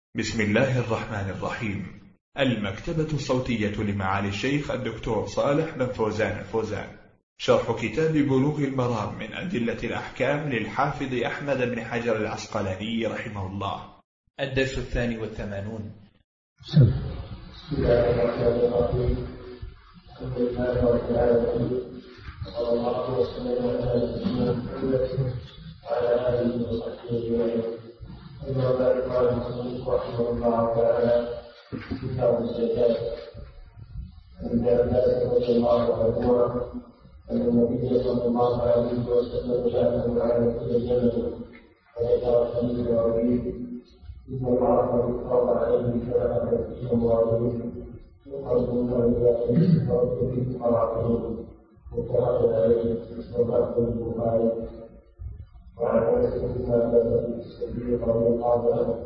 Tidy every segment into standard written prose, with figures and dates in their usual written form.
بسم الله الرحمن الرحيم. المكتبة الصوتية لمعالي الشيخ الدكتور صالح بن فوزان الفوزان، شرح كتاب بلوغ المرام من أدلة الأحكام للحافظ أحمد بن حجر العسقلاني رحمه الله، الدرس 82. بسم الله الرحمن الرحيم. الحمد لله رب العالمين، صلى الله وسلم على نبينا محمد وعلى آله وصحبه أجمعين. أما بعد، قال المصنف رحمه الله تعالى: كتاب الزكاة. عن عباس رضي الله عنهما أن النبي صلى الله عليه وسلم جاءه على كل الجنة فذكر الحديث العظيم: إن الله فرض عليه شرعة في أموالهم يقرضون إلى أن فرض في فقراءهم متفق عليه واللفظ للبخاري. وعن أنس بن مالك الصديق رضي الله عنه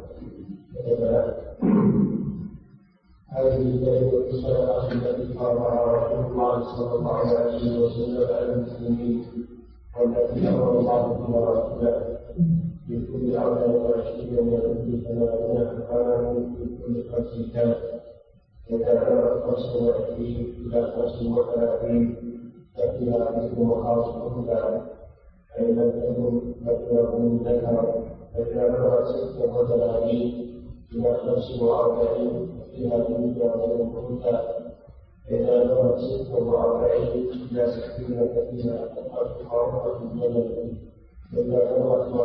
هذه كلمة الصدقة التي فرضها رسول الله صلى الله عليه وسلم على المسلمين، والتي أمر الله بها رسوله في كل 24 من كل 30 حماما في كل 5 كان، إذا كانت 25 إلى 35 ففيها مثل مخاص ذلك، فإن لم تكن فإنه ذكر، فإذا بلغت 36 إلى 45 فيها مثل أنثى، فإذا بلغت 46 إلى 60 ففيها أربعة الجبل، فإذا بلغت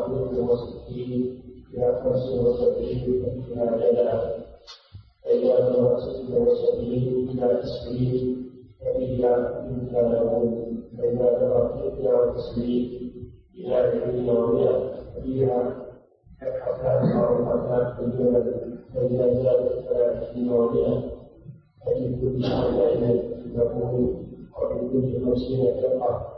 61 إلى 75 ففيها جدعة، فإذا بلغت 76 إلى 90 ففيها مثل لبون، فإذا بلغت 91 إلى 100 ففيها حتى أصابت في الجبل، فإذا زادت 30 و100 ففي كل 40 لبون، وفي كل 50 فرقة.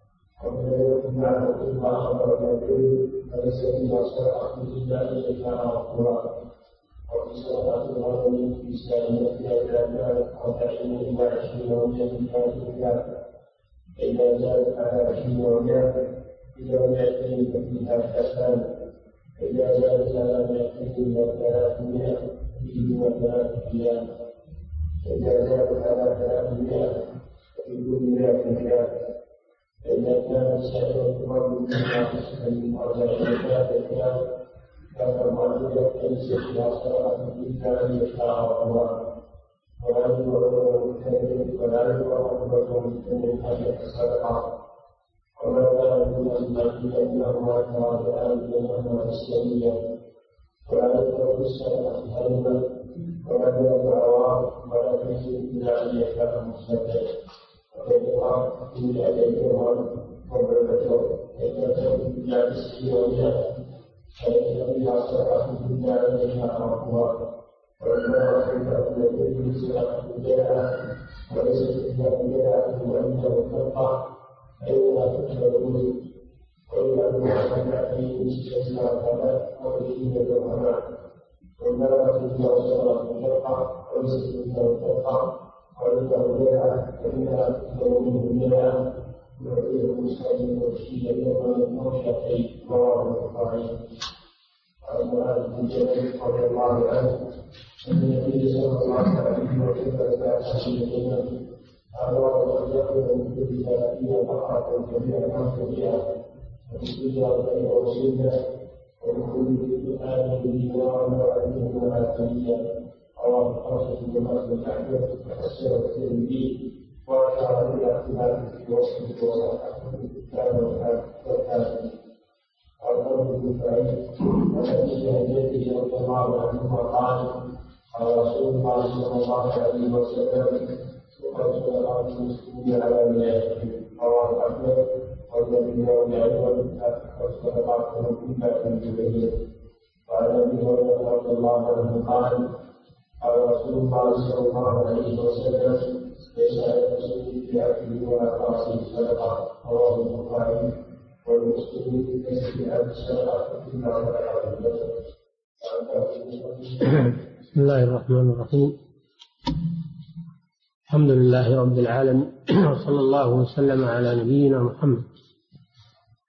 ومن معه كل آخر يقول فليس فيها صدقة إلا إن كان غفورا. وفي صدقة الغنم في سائمتها إذا كانت 40 إلى 20 و100 كانت، فإذا زادت على 20 و100 إلى 200 ففيها كسان، فإذا زادت على 200 إلى 300 ففيهما 3 أيام، فإذا زادت على 300 ففي كل 100 أيام، فإذا كانت سائرة تمر منها من 40 أيام كان المعلومة ليس فيها صدقة إلا أن يشاء الله، ولا يقرر مجتهد ولا يقرر مجتهد حاجة الصدقة. وما كان من المعلومة إنهما تراجعان بينهما السرية، ولا يقرر الصدقة هرما ولا يقرر عوام ولا تنسب إلى أن يشاء المستدعي. وكذلك إن أجلهم وبركته يتبعون إلى 90 فإن فيها صدقة إلا أن يشاء الله. وإنما خير الذي صدقة الجنة وليست إلا الجنة وإنه تبقى فإنها تكتب، وإلا بمحمد فيه استثناء فلا وبه الرحمن. وإنما فيها صدقة تبقى وليست إلا تبقى، وإنه جنة فإنها تكتب منه جنة يعطيه المسلم والشيء يوم الموشى رواه البخاري. عن معاذ بن جبل رضي الله عنه أن النبي صلى الله عليه وسلم بعث إلى اليمن أمر أن يأخذ من كل 30 بقرة كبيرة وتسقيها بين وسنة، ومن كل آل دينار وعليهما آتية. رواه الخمسة بن مسلم أحمد وفسر الترمذي وأشار إلى اختلاف في وصفه وصححه الكتاب والحاكم. قال ابن سعيد وحديث عن جده رضي الله عنه قال قال رسول الله صلى الله عليه وسلم: وقد صدقات المسلمين على نياتهم. رواه احمد والذين يعلمون صدقاتهم الا في الجبهين. وعن ابي هريره رضي الله عنه قال قال رسول الله صلى الله عليه وسلم: ليس على المسلم في اكله ولا قاصه صدقه. رواه البخاري. والمسلمين ليس في هذه الصدقه الا صدقه البشر. بسم الله الرحمن الرحيم. الحمد لله رب العالمين، وصلى الله وسلم على نبينا محمد.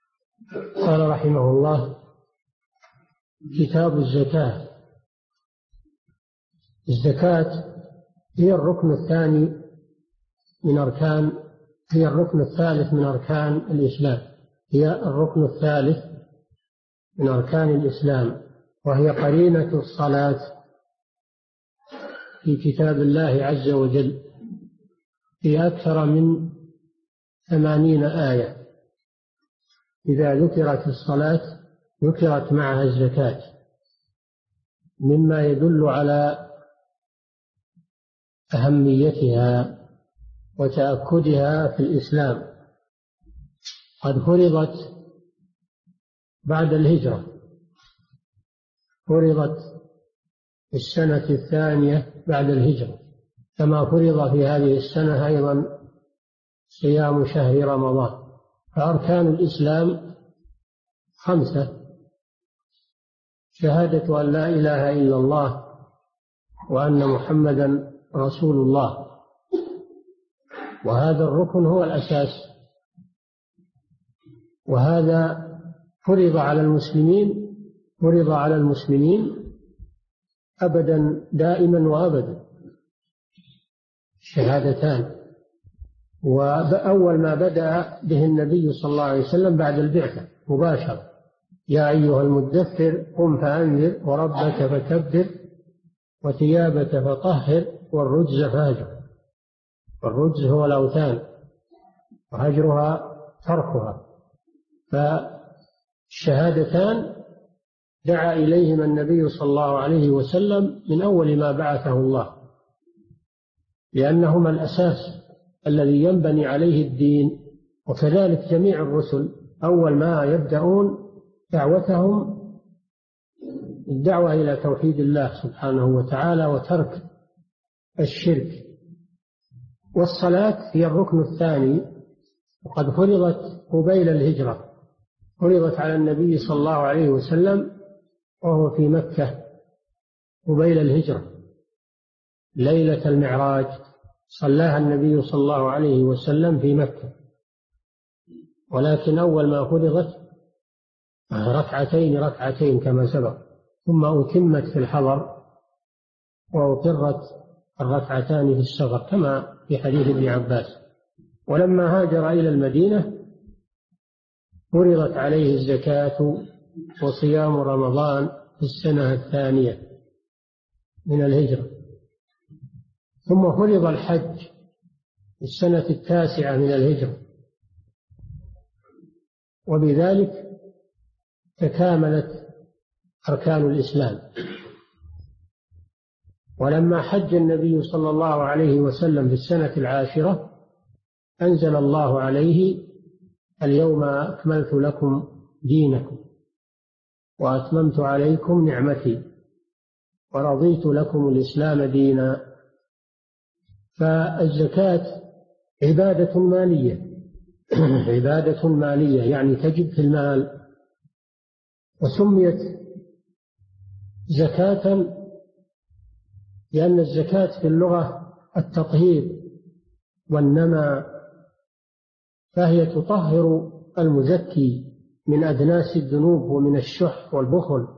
قال رحمه الله: كتاب الزكاة. الزكاة هي الركن الثاني من أركان هي الركن الثالث من أركان الإسلام هي الركن الثالث من أركان الإسلام، وهي قرينة الصلاة في كتاب الله عز وجل في أكثر من 80 آية. إذا ذكرت الصلاة ذكرت معها الزكاة، مما يدل على أهميتها وتأكدها في الإسلام. قد فرضت بعد الهجرة، فرضت في السنة الثانية بعد الهجرة، كما فرض في هذه السنة أيضا صيام شهر رمضان. فأركان الإسلام 5: شهادة أن لا إله إلا الله وأن محمدا رسول الله، وهذا الركن هو الأساس، وهذا فرض على المسلمين أبدا دائما وأبدا، الشهادتان. وأول ما بدأ به النبي صلى الله عليه وسلم بعد البعثة مباشرة: يا أيها المدثر قم فأنذر وربك فكبر وثيابك فطهر والرجز فاهجر. والرجز هو الأوثان وهجرها تركها. فالشهادتان دعا إليهما النبي صلى الله عليه وسلم من أول ما بعثه الله، لأنهما الأساس الذي ينبني عليه الدين. وكذلك جميع الرسل أول ما يبدأون دعوتهم الدعوة إلى توحيد الله سبحانه وتعالى وترك الشرك. والصلاة هي الركن الثاني، وقد فرضت قبيل الهجرة، فرضت على النبي صلى الله عليه وسلم وهو في مكة قبيل الهجرة ليلة المعراج، صلاها النبي صلى الله عليه وسلم في مكة. ولكن أول ما فرضت ركعتين كما سبق، ثم أتمت في الحضر وأقرت الركعتان في السفر كما في حديث ابن عباس. ولما هاجر إلى المدينة فرضت عليه الزكاة وصيام رمضان في السنة الثانية من الهجرة. ثم فرض الحج في السنة التاسعة من الهجرة، وبذلك تكاملت أركان الإسلام. ولما حج النبي صلى الله عليه وسلم في السنة العاشرة أنزل الله عليه: اليوم أكملت لكم دينكم وأتممت عليكم نعمتي ورضيت لكم الإسلام دينا. فالزكاة عبادة مالية عبادة مالية، يعني تجب في المال، وسميت زكاة لأن الزكاة في اللغة التطهير والنمى، فهي تطهر المزكي من أدناس الذنوب ومن الشح والبخل،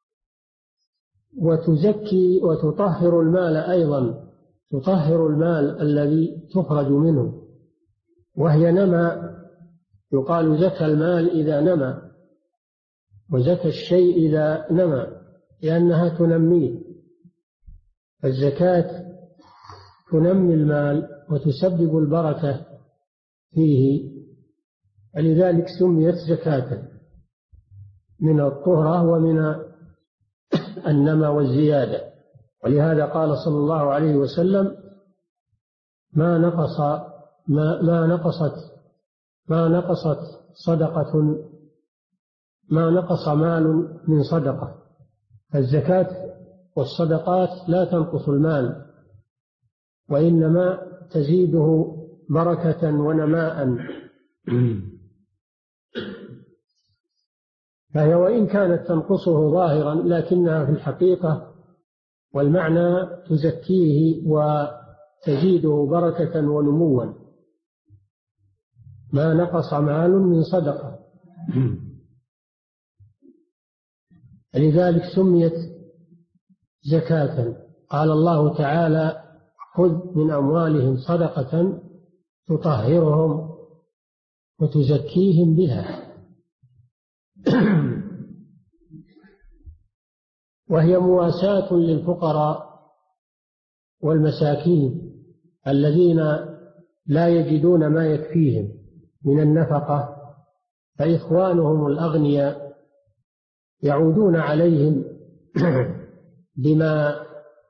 وتزكي وتطهر المال أيضا، تطهر المال الذي تخرج منه، وهي نمى. يقال زكى المال إذا نمى، وزكى الشيء إذا نمى، لأنها تنميه. الزكاة تنمي المال وتسبب البركة فيه، ولذلك سميت زكاة من الطهرة ومن النمى والزيادة. ولهذا قال صلى الله عليه وسلم: ما نقص مال من صدقة. الزكاة والصدقات لا تنقص المال، وإنما تزيده بركة ونماء. فهي وإن كانت تنقصه ظاهرا لكنها في الحقيقة والمعنى تزكيه وتزيده بركة ونموا. ما نقص مال من صدقة. لذلك سميت زكاة. قال الله تعالى: خذ من أموالهم صدقة تطهرهم وتزكيهم بها. وهي مواساة للفقراء والمساكين الذين لا يجدون ما يكفيهم من النفقة، فإخوانهم الأغنياء يعودون عليهم بما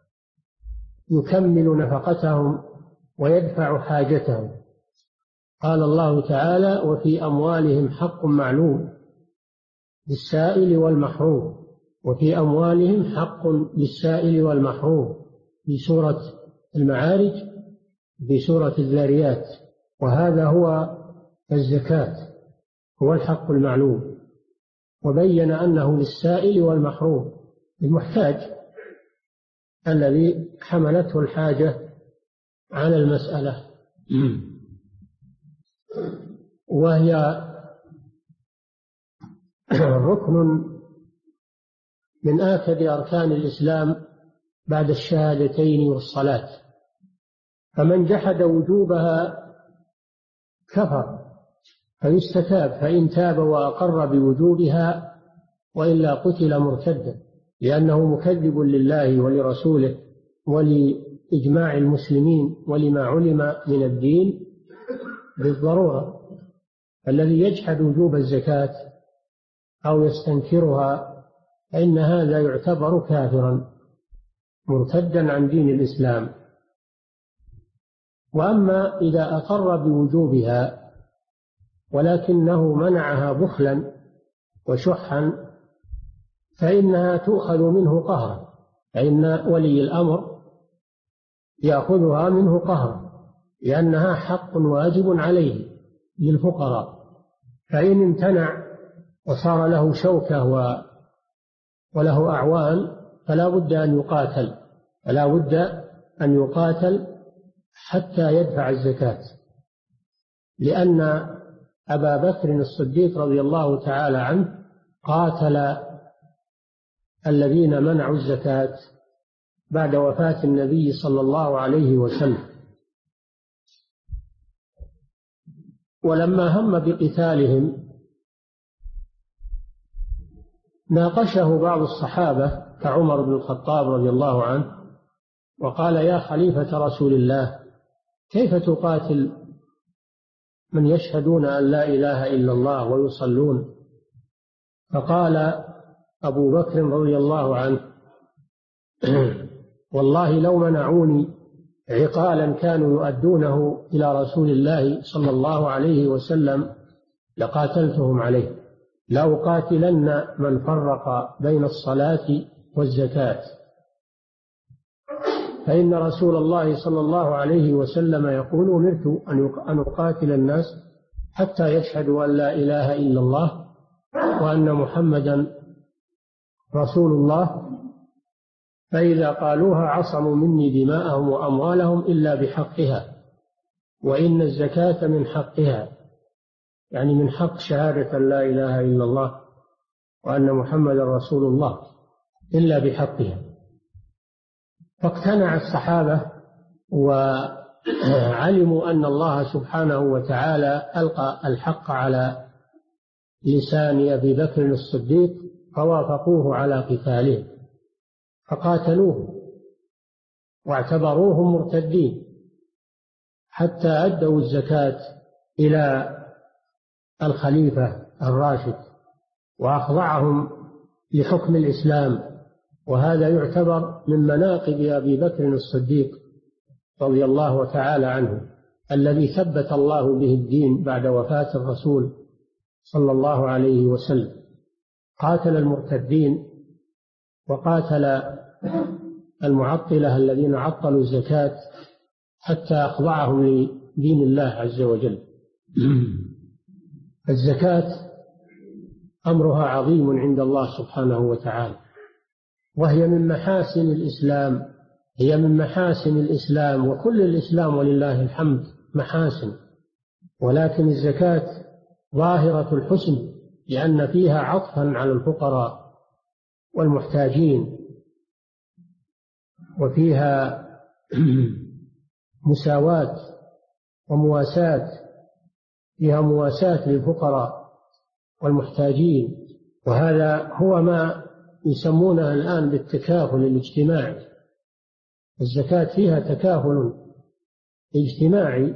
يكمل نفقتهم ويدفع حاجتهم. قال الله تعالى: وفي أموالهم حق معلوم للسائل والمحروم. وفي أموالهم حق للسائل والمحروم في سورة المعارج، في سورة الذاريات. وهذا هو الزكاة، هو الحق المعلوم، وبين أنه للسائل والمحروم، المحتاج الذي حملته الحاجة على المسألة. وهي ركن من آكد أركان الإسلام بعد الشهادتين والصلاة، فمن جحد وجوبها كفر فيستتاب، فإن تاب وأقر بوجوبها وإلا قتل مرتدا، لأنه مكذب لله ولرسوله ولإجماع المسلمين ولما علم من الدين بالضرورة. الذي يجحد وجوب الزكاة أو يستنكرها فإن هذا يعتبر كافرا مرتدا عن دين الإسلام. وأما إذا أقر بوجوبها ولكنه منعها بخلا وشحا فإنها تؤخذ منه قهرا، فإن ولي الأمر يأخذها منه قهرا، لأنها حق واجب عليه للفقراء. فإن امتنع وصار له شوكة وله أعوان فلا بد أن يقاتل حتى يدفع الزكاة، لأن أبا بكر الصديق رضي الله تعالى عنه قاتل الذين منعوا الزكاة بعد وفاة النبي صلى الله عليه وسلم. ولما هم بقتالهم ناقشه بعض الصحابة كعمر بن الخطاب رضي الله عنه وقال: يا خليفة رسول الله، كيف تقاتل من يشهدون أن لا إله إلا الله ويصلون؟ فقال أبو بكر رضي الله عنه: والله لو منعوني عقالا كانوا يؤدونه إلى رسول الله صلى الله عليه وسلم لقاتلتهم عليه، لأقاتلن من فرق بين الصلاة والزكاة، فإن رسول الله صلى الله عليه وسلم يقول: أمرت أن أقاتل الناس حتى يشهدوا أن لا إله إلا الله وأن محمدا رسول الله، فإذا قالوها عصموا مني دماءهم وأموالهم إلا بحقها، وإن الزكاة من حقها، يعني من حق شهادة لا إله إلا الله وأن محمدا رسول الله إلا بحقها. فاقتنع الصحابة وعلموا أن الله سبحانه وتعالى ألقى الحق على لسان أبي بكر الصديق فوافقوه على قتاله فقاتلوه واعتبروهم مرتدين حتى أدوا الزكاة إلى الخليفة الراشد وأخضعهم لحكم الإسلام. وهذا يعتبر من مناقب أبي بكر الصديق رضي الله تعالى عنه الذي ثبت الله به الدين بعد وفاة الرسول صلى الله عليه وسلم. قاتل المرتدين وقاتل المعطلة الذين عطلوا الزكاة حتى أخضعهم لدين الله عز وجل. الزكاة أمرها عظيم عند الله سبحانه وتعالى، وهي من محاسن الإسلام، هي من محاسن الإسلام، وكل الإسلام ولله الحمد محاسن، ولكن الزكاة ظاهرة الحسن لأن فيها عطفا على الفقراء والمحتاجين، وفيها مساواة ومواساة، فيها مواساة للفقراء والمحتاجين، وهذا هو ما يسمونه الآن بالتكافل الاجتماعي. الزكاة فيها تكافل اجتماعي،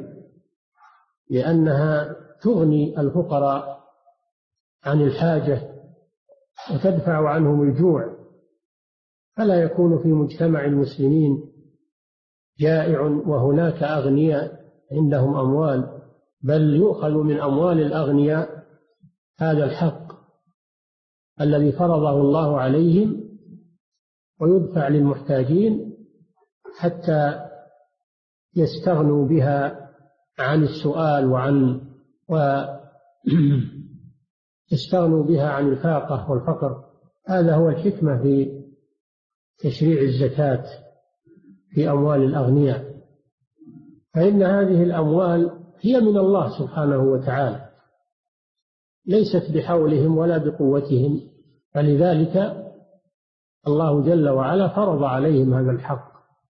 لأنها تغني الفقراء عن الحاجة وتدفع عنهم الجوع، فلا يكون في مجتمع المسلمين جائع وهناك أغنياء عندهم أموال، بل يؤخذ من أموال الأغنياء هذا الحق الذي فرضه الله عليهم ويدفع للمحتاجين حتى يستغنوا بها عن السؤال يستغنوا بها عن الفاقة والفقر. هذا هو الحكمة في تشريع الزكاة في أموال الأغنياء، فإن هذه الأموال هي من الله سبحانه وتعالى، ليست بحولهم ولا بقوتهم، فلذلك الله جل وعلا فرض عليهم هذا الحق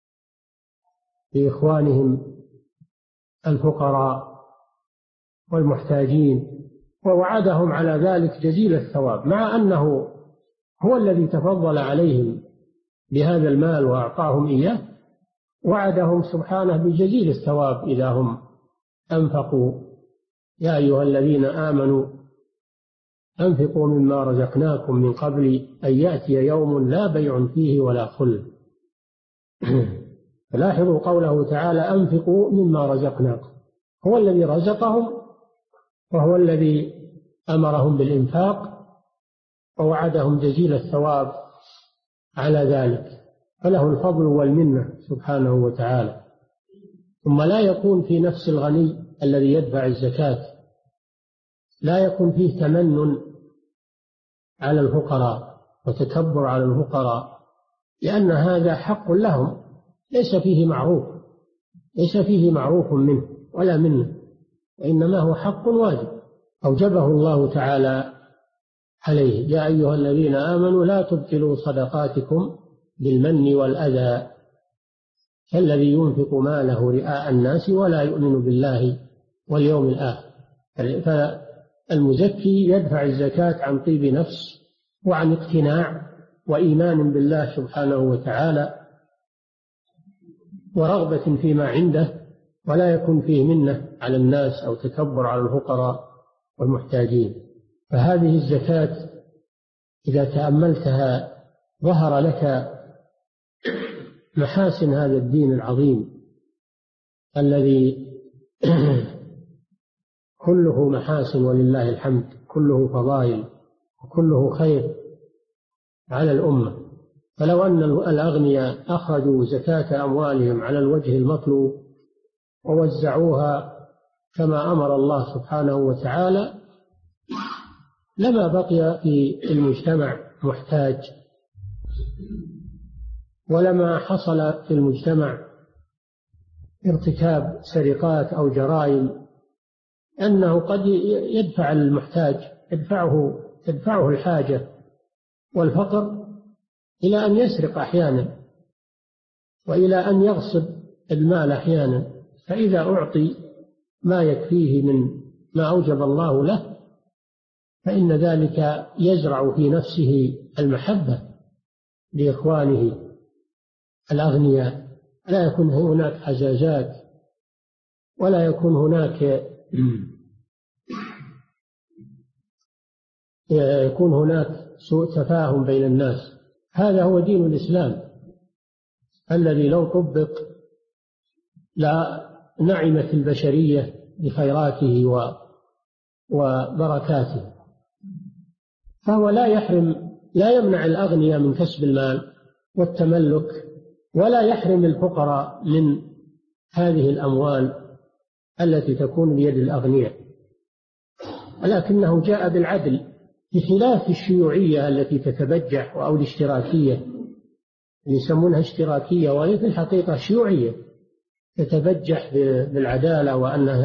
لإخوانهم الفقراء والمحتاجين، ووعدهم على ذلك جزيل الثواب، مع أنه هو الذي تفضل عليهم بهذا المال وأعطاهم إياه، وعدهم سبحانه بجزيل الثواب إذا هم أنفقوا. يا أيها الذين آمنوا أنفقوا مما رزقناكم من قبل أن يأتي يوم لا بيع فيه ولا خلة. فلاحظوا قوله تعالى أنفقوا مما رزقناكم، هو الذي رزقهم وهو الذي أمرهم بالإنفاق ووعدهم جزيل الثواب على ذلك، فله الفضل والمنة سبحانه وتعالى. ثم لا يكون في نفس الغني الذي يدفع الزكاة، لا يكون فيه تمنن على الفقراء وتكبر على الفقراء، لأن هذا حق لهم ليس فيه معروف منه ولا منه، وإنما هو حق واجب أوجبه الله تعالى عليه. يا أيها الذين آمنوا لا تبطلوا صدقاتكم بالمن والأذى كالذي ينفق ماله رئاء الناس ولا يؤمن بالله واليوم الآخر. فالمزكي يدفع الزكاة عن طيب نفس وعن اقتناع وإيمان بالله سبحانه وتعالى ورغبة فيما عنده، ولا يكون فيه منة على الناس أو تكبر على الفقراء والمحتاجين. فهذه الزكاة إذا تأملتها ظهر لك محاسن هذا الدين العظيم الذي كله محاسن ولله الحمد، كله فضائل وكله خير على الأمة. فلو أن الأغنياء أخرجوا زكاة أموالهم على الوجه المطلوب ووزعوها كما أمر الله سبحانه وتعالى لما بقي في المجتمع محتاج، ولما حصل في المجتمع ارتكاب سرقات أو جرائم، أنه قد يدفع المحتاج تدفعه الحاجة والفقر إلى أن يسرق أحيانا وإلى أن يغصب المال أحيانا، فإذا أعطي ما يكفيه من ما أوجب الله له فإن ذلك يزرع في نفسه المحبة لإخوانه الأغنياء، لا يكون هناك حزازات ولا يكون هناك سوء تفاهم بين الناس. هذا هو دين الإسلام الذي لو طبق لا نعمت البشرية بخيراته وبركاته. فهو لا يمنع الأغنياء من كسب المال والتملك، ولا يحرم الفقراء من هذه الأموال التي تكون بيد الأغنياء، ولكنه جاء بالعدل بخلاف الشيوعية التي تتبجح أو الاشتراكية، يسمونها اشتراكية وهي في الحقيقة شيوعية تتبجح بالعدالة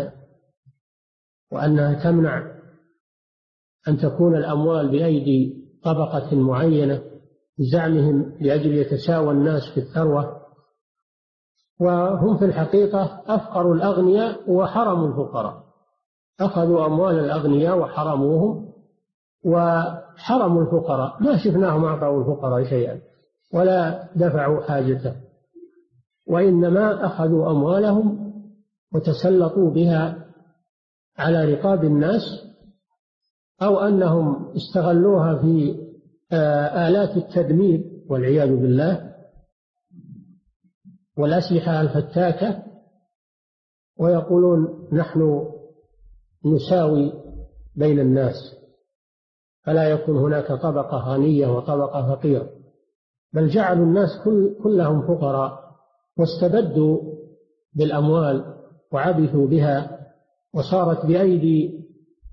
وأنها تمنع أن تكون الأموال بأيدي طبقة معينة بزعمهم لأجل يتساوى الناس في الثروة. وهم في الحقيقة أفقر الأغنياء وحرموا الفقراء، أخذوا أموال الأغنياء وحرموهم وحرموا الفقراء، ما شفناهم أعطوا الفقراء شيئا ولا دفعوا حاجته، وإنما أخذوا أموالهم وتسلطوا بها على رقاب الناس، أو أنهم استغلوها في آلات التدمير والعياذ بالله والأسلحة الفتاكة، ويقولون نحن نساوي بين الناس فلا يكون هناك طبقة غنية وطبقة فقيرة، بل جعلوا الناس كلهم فقراء واستبدوا بالأموال وعبثوا بها، وصارت بأيدي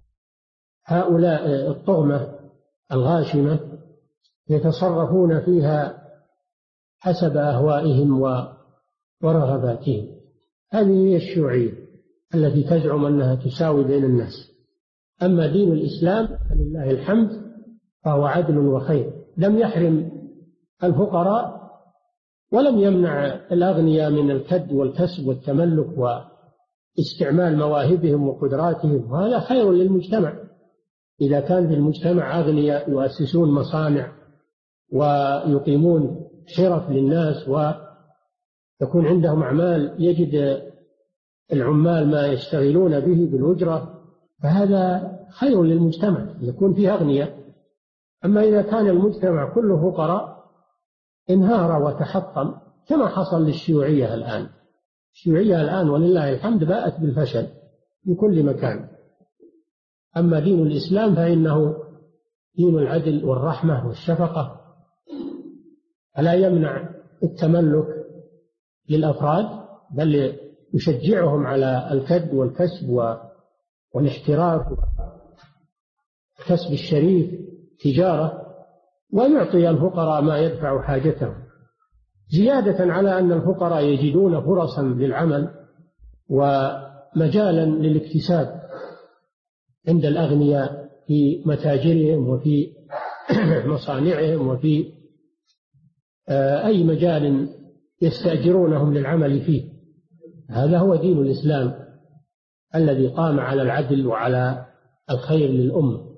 هؤلاء الطغمة الغاشمة يتصرفون فيها حسب أهوائهم ورغباتهم. هذه هي الشيوعية التي تزعم أنها تساوي بين الناس. أما دين الإسلام فلله الحمد فهو عدل وخير، لم يحرم الفقراء ولم يمنع الأغنياء من الكد والكسب والتملك واستعمال مواهبهم وقدراتهم، وهذا خير للمجتمع. إذا كان في المجتمع أغنياء يؤسسون مصانع ويقيمون حرف للناس ويكون عندهم أعمال يجد العمال ما يشتغلون به بالأجرة، فهذا خير للمجتمع يكون فيه أغنياء. أما إذا كان المجتمع كله فقراء انهار وتحطم كما حصل للشيوعية الآن. الشيوعية الآن ولله الحمد باءت بالفشل في كل مكان. أما دين الإسلام فإنه دين العدل والرحمة والشفقة، فلا يمنع التملك للأفراد بل يشجعهم على الكد والكسب والاحتراف والكسب الشريف تجارة، ويعطي الفقراء ما يدفع حاجتهم، زيادة على أن الفقراء يجدون فرصا للعمل ومجالا للاكتساب عند الأغنياء في متاجرهم وفي مصانعهم وفي أي مجال يستأجرونهم للعمل فيه. هذا هو دين الإسلام الذي قام على العدل وعلى الخير للأمة.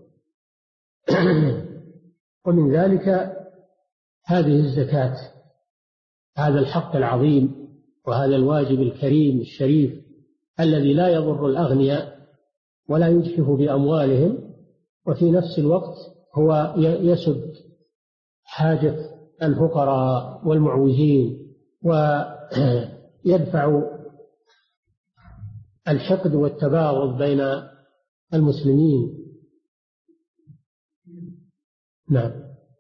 ومن ذلك هذه الزكاة، هذا الحق العظيم وهذا الواجب الكريم الشريف الذي لا يضر الأغنياء ولا يجحف بأموالهم، وفي نفس الوقت هو يسد حاجة الفقراء والمعوزين ويدفع الحقد والتباغض بين المسلمين. نعم.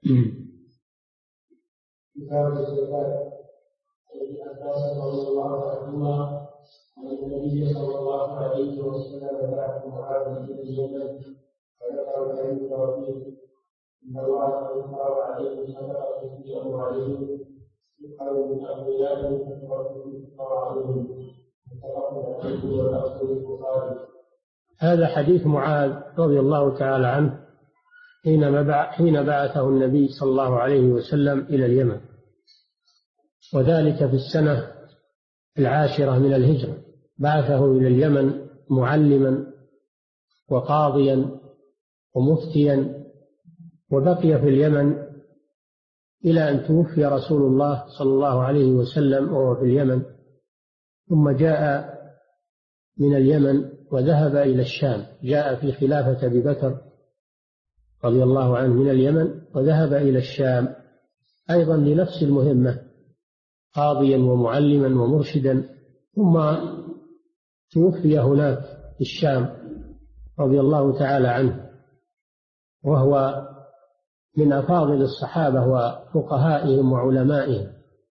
كتاب الزكاة الذي عباس رضي الله عنهما أن النبي صلى الله عليه وسلم بعث معاذ إلى اليمن فذكر ذلك ربه إن الله قد فرض عليهم صدقة في أموالهم يقال من أغنيائهم فتركوا الفقراء متفق عليه والأصل البخاري. هذا حديث معاذ رضي الله تعالى عنه حين بعثه النبي صلى الله عليه وسلم إلى اليمن، وذلك في السنة 10 من الهجرة. بعثه إلى اليمن معلما وقاضيا ومفتيا، وبقي في اليمن إلى أن توفي رسول الله صلى الله عليه وسلم وهو في اليمن، ثم جاء من اليمن وذهب إلى الشام. جاء في خلافة أبي بكر رضي الله عنه من اليمن وذهب إلى الشام أيضا لنفس المهمة، قاضيا ومعلما ومرشدا، ثم توفي هناك في الشام رضي الله تعالى عنه، وهو من أفاضل الصحابة وفقهائهم وعلمائهم.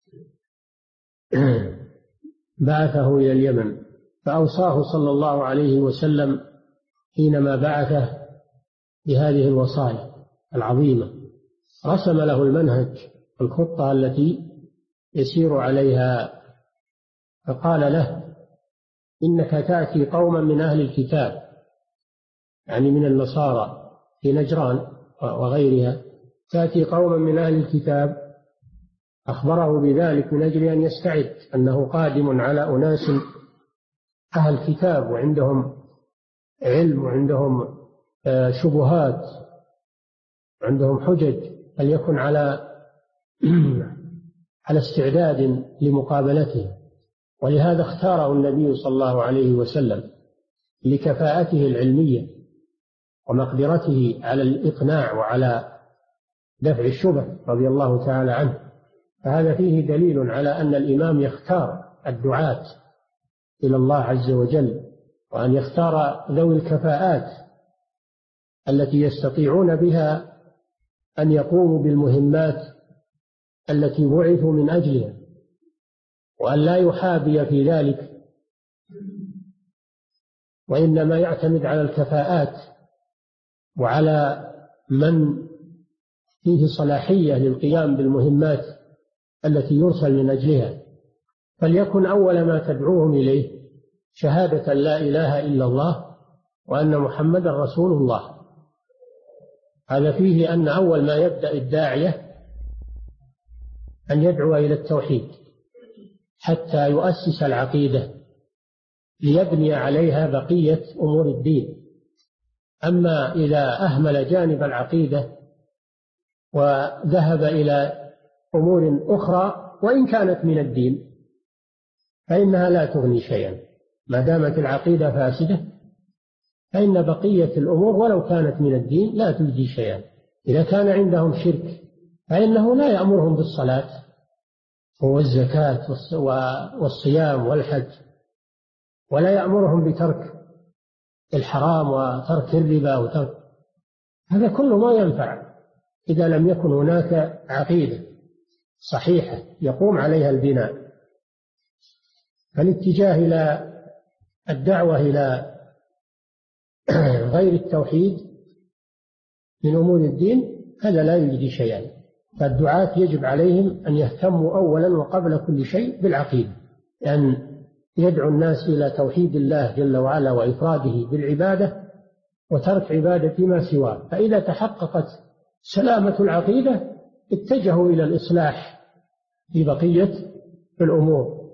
بعثه إلى اليمن فأوصاه صلى الله عليه وسلم حينما بعثه بهذه الوصايا العظيمة، رسم له المنهج والخطة التي يسير عليها، فقال له إنك تأتي قوما من أهل الكتاب، يعني من النصارى في نجران وغيرها، تأتي قوما من أهل الكتاب أخبره بذلك من أجل أن يستعد أنه قادم على أناس أهل كتاب وعندهم علم وعندهم شبهات وعندهم حجج، فليكن على استعداد لمقابلته. ولهذا اختاره النبي صلى الله عليه وسلم لكفاءته العلمية ومقدرته على الإقناع وعلى دفع الشبه رضي الله تعالى عنه. فهذا فيه دليل على أن الإمام يختار الدعاة إلى الله عز وجل، وأن يختار ذوي الكفاءات التي يستطيعون بها أن يقوموا بالمهمات التي بعثوا من أجلها، وأن لا يحابي في ذلك، وإنما يعتمد على الكفاءات وعلى من فيه صلاحية للقيام بالمهمات التي يرسل من أجلها. فليكن أول ما تدعوهم إليه شهادة لا إله إلا الله وأن محمد رسول الله. هذا فيه أن أول ما يبدأ الداعية أن يدعو إلى التوحيد حتى يؤسس العقيدة ليبني عليها بقية أمور الدين. أما إذا أهمل جانب العقيدة وذهب إلى أمور أخرى وإن كانت من الدين فإنها لا تغني شيئا. ما دامت العقيدة فاسدة فإن بقية الأمور ولو كانت من الدين لا تجدي شيئا. إذا كان عندهم شرك فإنه لا يأمرهم بالصلاة والزكاة والصيام والحج، ولا يأمرهم بترك الحرام وترك الربا وترك هذا كله ما ينفع إذا لم يكن هناك عقيدة صحيحة يقوم عليها البناء. فالاتجاه إلى الدعوة إلى غير التوحيد من أمور الدين هذا لا يجدي شيئا. فالدعاة يجب عليهم أن يهتموا أولا وقبل كل شيء بالعقيدة، أن يدعو الناس إلى توحيد الله جل وعلا وإفراده بالعبادة وترك عبادة ما سواه. فإذا تحققت سلامة العقيدة اتجهوا إلى الإصلاح في بقية الأمور.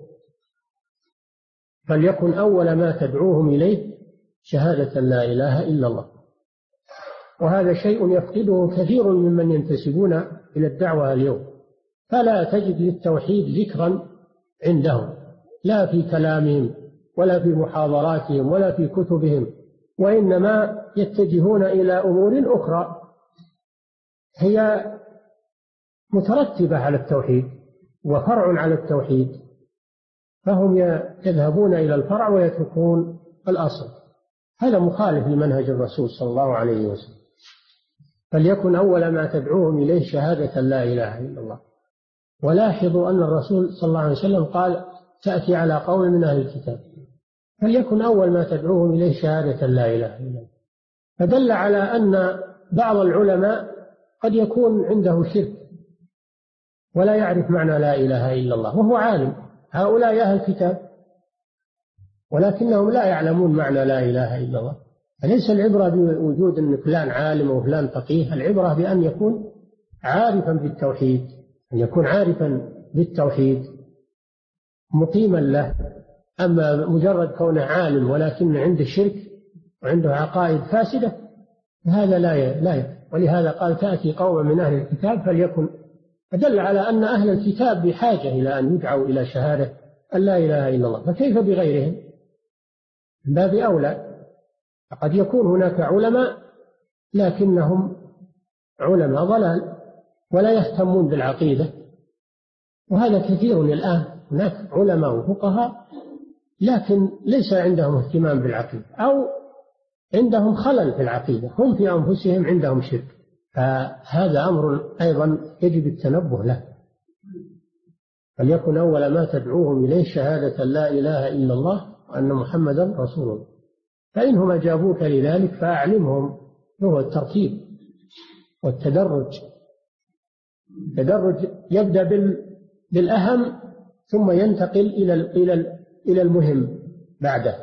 فليكن أول ما تدعوهم إليه شهادة لا إله إلا الله. وهذا شيء يفقده كثير ممن ينتسبون إلى الدعوة اليوم، فلا تجد للتوحيد ذكرا عندهم لا في كلامهم ولا في محاضراتهم ولا في كتبهم، وإنما يتجهون إلى أمور أخرى هي مترتبة على التوحيد وفرع على التوحيد، فهم يذهبون إلى الفرع ويتركون الأصل. هذا مخالف لمنهج الرسول صلى الله عليه وسلم. فليكن أول ما تدعوهم إليه شهادة لا إله إلا الله. ولاحظوا أن الرسول صلى الله عليه وسلم قال تأتي على قوم من أهل الكتاب، فليكن أول ما تدعوهم إليه شهادة لا إله إلا الله. فدل على أن بعض العلماء قد يكون عنده شرك ولا يعرف معنى لا إله إلا الله وهو عالم. هؤلاء أهل الكتاب ولكنهم لا يعلمون معنى لا إله إلا الله. فليس العبرة بوجود أن فلان عالم وفلان فقيه، العبرة بأن يكون عارفا بالتوحيد، أن يكون عارفا بالتوحيد مقيما له. أما مجرد كونه عالم ولكن عنده شرك وعنده عقائد فاسدة هذا لا. ولهذا قال تأتي قوم من أهل الكتاب فليكن، فدل على أن أهل الكتاب بحاجة إلى أن يدعوا إلى شهادة أن لا إله إلا الله، فكيف بغيرهم؟ من باب أولى. قد يكون هناك علماء لكنهم علماء ضلال ولا يهتمون بالعقيدة، وهذا كثير الآن. هناك علماء وفقهاء لكن ليس عندهم اهتمام بالعقيدة أو عندهم خلل في العقيدة، هم في أنفسهم عندهم شرك. فهذا أمر أيضا يجب التنبه له. فليكن أول ما تدعوهم إليه شهادة لا إله إلا الله وأن محمدا رسول الله. فإنهم أجابوك لذلك فأعلمهم. هو الترتيب والتدرج. التدرج يبدأ بالأهم ثم ينتقل إلى المهم بعده.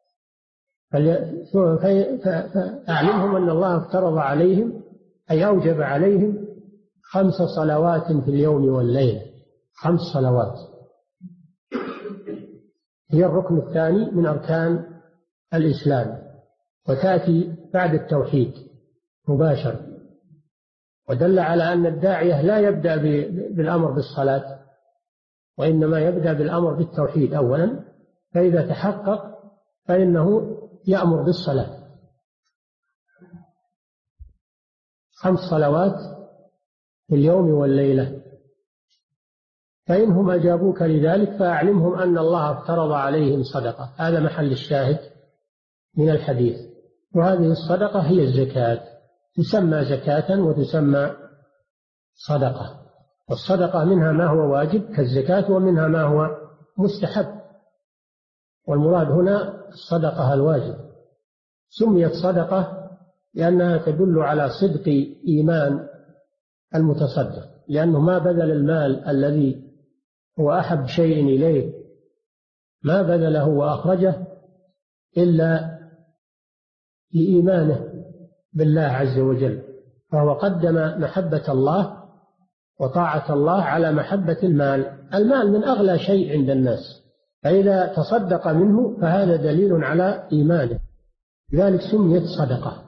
فأعلمهم أن الله افترض عليهم أي أوجب عليهم 5 صلوات في اليوم والليلة، 5 صلوات، هي الركن الثاني من أركان الإسلام، وتأتي بعد التوحيد مباشرة. ودل على أن الداعية لا يبدأ بالأمر بالصلاة، وإنما يبدأ بالأمر بالتوحيد أولا، فإذا تحقق فإنه يأمر بالصلاة. 5 صلوات في اليوم والليلة، فإنهم أجابوك لذلك فأعلمهم أن الله افترض عليهم صدقة. هذا محل الشاهد من الحديث. وهذه الصدقة هي الزكاة، تسمى زكاة وتسمى صدقة. والصدقة منها ما هو واجب كالزكاة، ومنها ما هو مستحب، والمراد هنا الصدقة الواجب. سميت صدقة لأنها تدل على صدق إيمان المتصدق، لأنه ما بذل المال الذي هو أحب شيء إليه، ما بذله وأخرجه إلا لإيمانه بالله عز وجل، فهو قدم محبة الله وطاعة الله على محبة المال. المال من أغلى شيء عند الناس، فإذا تصدق منه فهذا دليل على إيمانه، لذلك سميت صدقة.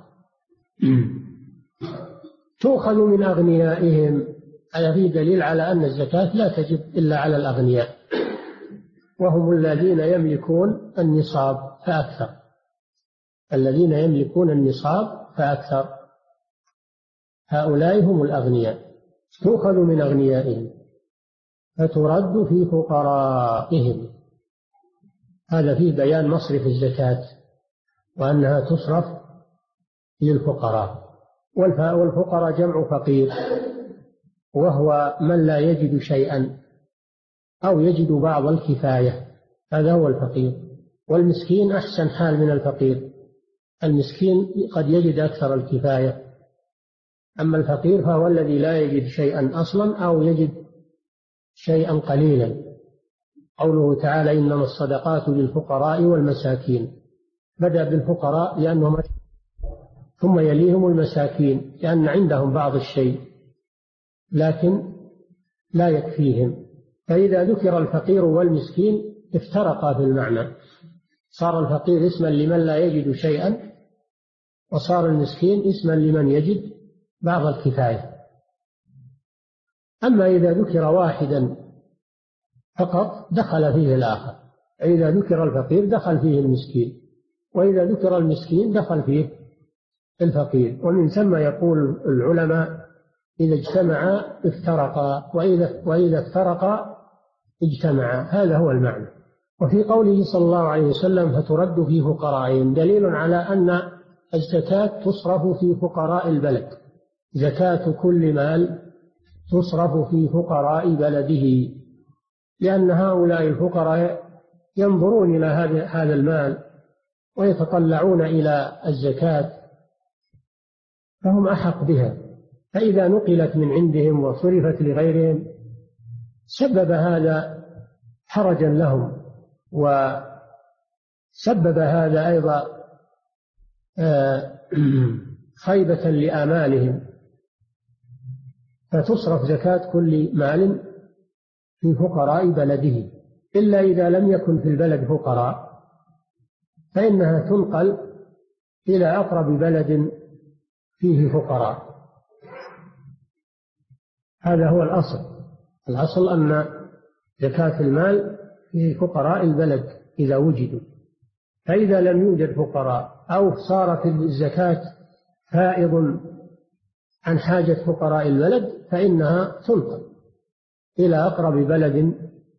تؤخذ من أغنيائهم، هذا فيه دليل على أن الزكاة لا تجب إلا على الأغنياء، وهم الذين يملكون النصاب فأكثر، الذين يملكون النصاب فأكثر، هؤلاء هم الأغنياء. تؤخذ من أغنيائهم فترد في فقرائهم، هذا فيه بيان مصرف الزكاة وأنها تصرف للفقراء. والفقراء جمع فقير، وهو من لا يجد شيئا أو يجد بعض الكفاية، هذا هو الفقير. والمسكين أحسن حال من الفقير، المسكين قد يجد أكثر الكفاية، أما الفقير فهو الذي لا يجد شيئا أصلا أو يجد شيئا قليلا. قوله تعالى إنما الصدقات للفقراء والمساكين، بدأ بالفقراء لأنهم، ثم يليهم المساكين لأن عندهم بعض الشيء لكن لا يكفيهم. فإذا ذكر الفقير والمسكين افترقا في المعنى، صار الفقير اسما لمن لا يجد شيئا، وصار المسكين اسما لمن يجد بعض الكفاية. أما إذا ذكر واحدا فقط دخل فيه الآخر، إذا ذكر الفقير دخل فيه المسكين، وإذا ذكر المسكين دخل فيه الفقير. ومن ثم يقول العلماء إذا اجتمعا افترقا، وإذا افترقا اجتمعا، هذا هو المعنى. وفي قوله صلى الله عليه وسلم فترد في فقرائهم دليل على أن الزكاة تصرف في فقراء البلد، زكاة كل مال تصرف في فقراء بلده، لأن هؤلاء الفقراء ينظرون إلى هذا المال ويتطلعون إلى الزكاة، فهم أحق بها. فإذا نقلت من عندهم وصرفت لغيرهم سبب هذا حرجا لهم، وسبب هذا أيضا خيبة لآمالهم. فتصرف زكاة كل مال في فقراء بلده، إلا إذا لم يكن في البلد فقراء فإنها تنقل إلى أقرب بلد فيه فقراء. هذا هو الأصل أن زكاة المال في فقراء البلد إذا وجدوا. فإذا لم يوجد فقراء أو صار في الزكاة فائض عن حاجة فقراء البلد فإنها تنقل إلى أقرب بلد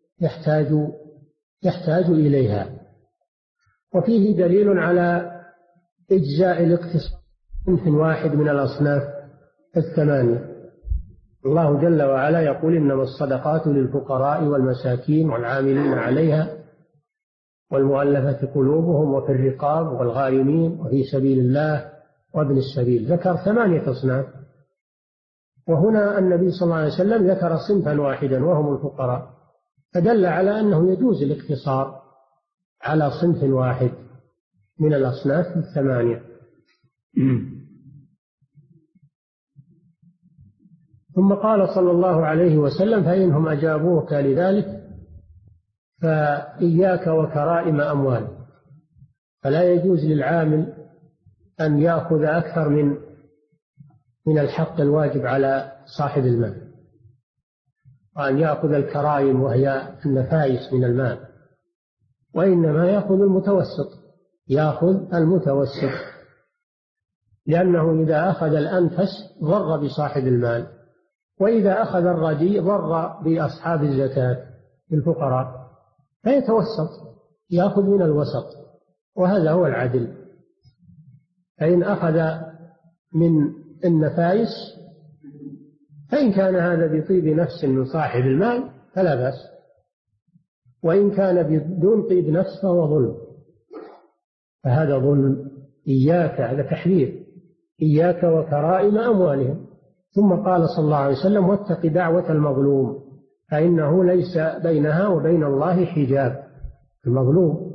يحتاج إليها. وفيه دليل على إجزاء الاقتصاد صنف واحد من الأصناف 8. الله جل وعلا يقول إنما الصدقات للفقراء والمساكين والعاملين عليها والمؤلفة قلوبهم وفي الرقاب والغارمين وفي سبيل الله وابن السبيل. ذكر 8 أصناف، وهنا النبي صلى الله عليه وسلم ذكر صنفا واحدا وهم الفقراء، فدل على أنه يجوز الاقتصار على صنف واحد من الأصناف 8. ثم قال صلى الله عليه وسلم: فإنهم أجابوك لذلك فإياك وكرائم أموال. فلا يجوز للعامل أن يأخذ أكثر من الحق الواجب على صاحب المال، وأن يأخذ الكرائم وهي النفائس من المال، وإنما يأخذ المتوسط، لأنه إذا أخذ الأنفس ضر بصاحب المال، وإذا أخذ الرديء ضر بأصحاب الزكاة الفقراء، فيتوسط، يأخذ من الوسط، وهذا هو العدل. فإن أخذ من النفائس فإن كان هذا بطيب نفس من صاحب المال فلا بأس، وإن كان بدون طيب نفس فهو ظلم، فهذا ظلم. إياك، هذا تحذير، إياك وكرائم أموالهم. ثم قال صلى الله عليه وسلم: واتق دعوة المظلوم فإنه ليس بينها وبين الله حجاب. المظلوم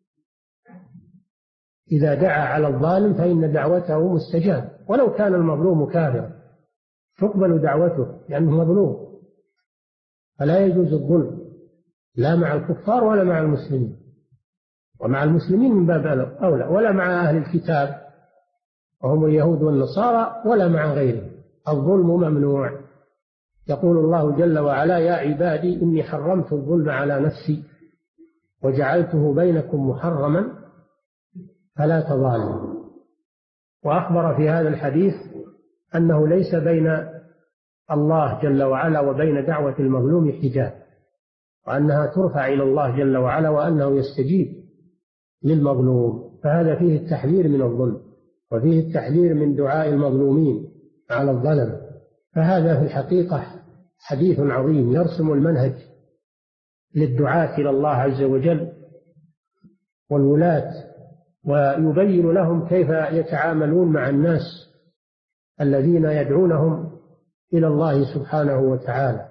إذا دعا على الظالم فإن دعوته مستجاب، ولو كان المظلوم كافرا تقبل دعوته لأنه مظلوم. فلا يجوز الظلم لا مع الكفار ولا مع المسلمين، ومع المسلمين من باب أولى، ولا مع أهل الكتاب وهم اليهود والنصارى، ولا مع غيرهم. الظلم ممنوع. يقول الله جل وعلا: يا عبادي إني حرمت الظلم على نفسي وجعلته بينكم محرما فلا تظالموا. وأخبر في هذا الحديث أنه ليس بين الله جل وعلا وبين دعوة المظلوم حجاب، وأنها ترفع إلى الله جل وعلا، وأنه يستجيب للمظلوم. فهذا فيه التحذير من الظلم، وفيه التحذير من دعاء المظلومين على الظلم. فهذا في الحقيقة حديث عظيم يرسم المنهج للدعاة إلى الله عز وجل والولاة، ويبين لهم كيف يتعاملون مع الناس الذين يدعونهم إلى الله سبحانه وتعالى.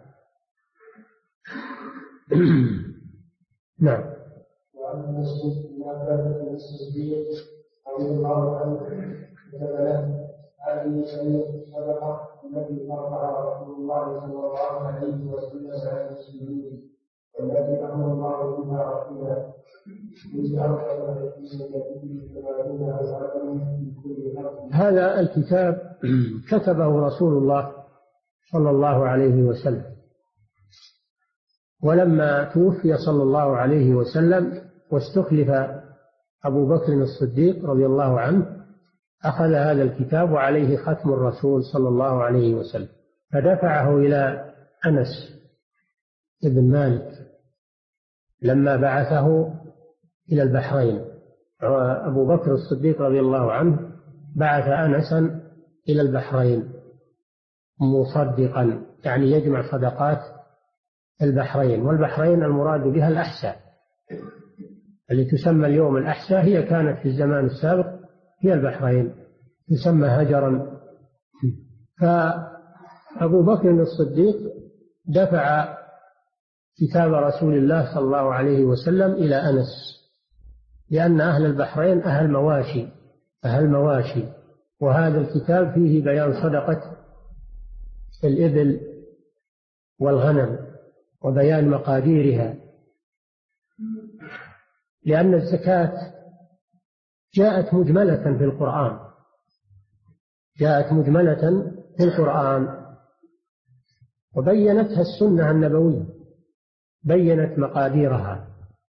نعم. وعن مسلم بن عباس الصديق رضي الله عنه كتب له: هذه شريعة الصدقة التي فرضها رسول الله صلى الله عليه وسلم على المسلمين، والتي أمر الله بها رسوله. هذا الكتاب كتبه رسول الله صلى الله عليه وسلم، ولما توفي صلى الله عليه وسلم واستخلف أبو بكر الصديق رضي الله عنه، أخذ هذا الكتاب وعليه ختم الرسول صلى الله عليه وسلم، فدفعه إلى أنس بن مالك لما بعثه إلى البحرين. أبو بكر الصديق رضي الله عنه بعث أنسا إلى البحرين مصدقا، يعني يجمع صدقات البحرين. والبحرين المراد بها الأحساء، اللي تسمى اليوم الأحساء هي كانت في الزمان السابق هي البحرين، تسمى هجرا. فأبو بكر الصديق دفع كتاب رسول الله صلى الله عليه وسلم إلى أنس، لأن أهل البحرين أهل مواشي، وهذا الكتاب فيه بيان صدقة الإبل والغنم وبيان مقاديرها، لأن الزكاة جاءت مجملة في القرآن وبينتها السنة النبوية، بينت مقاديرها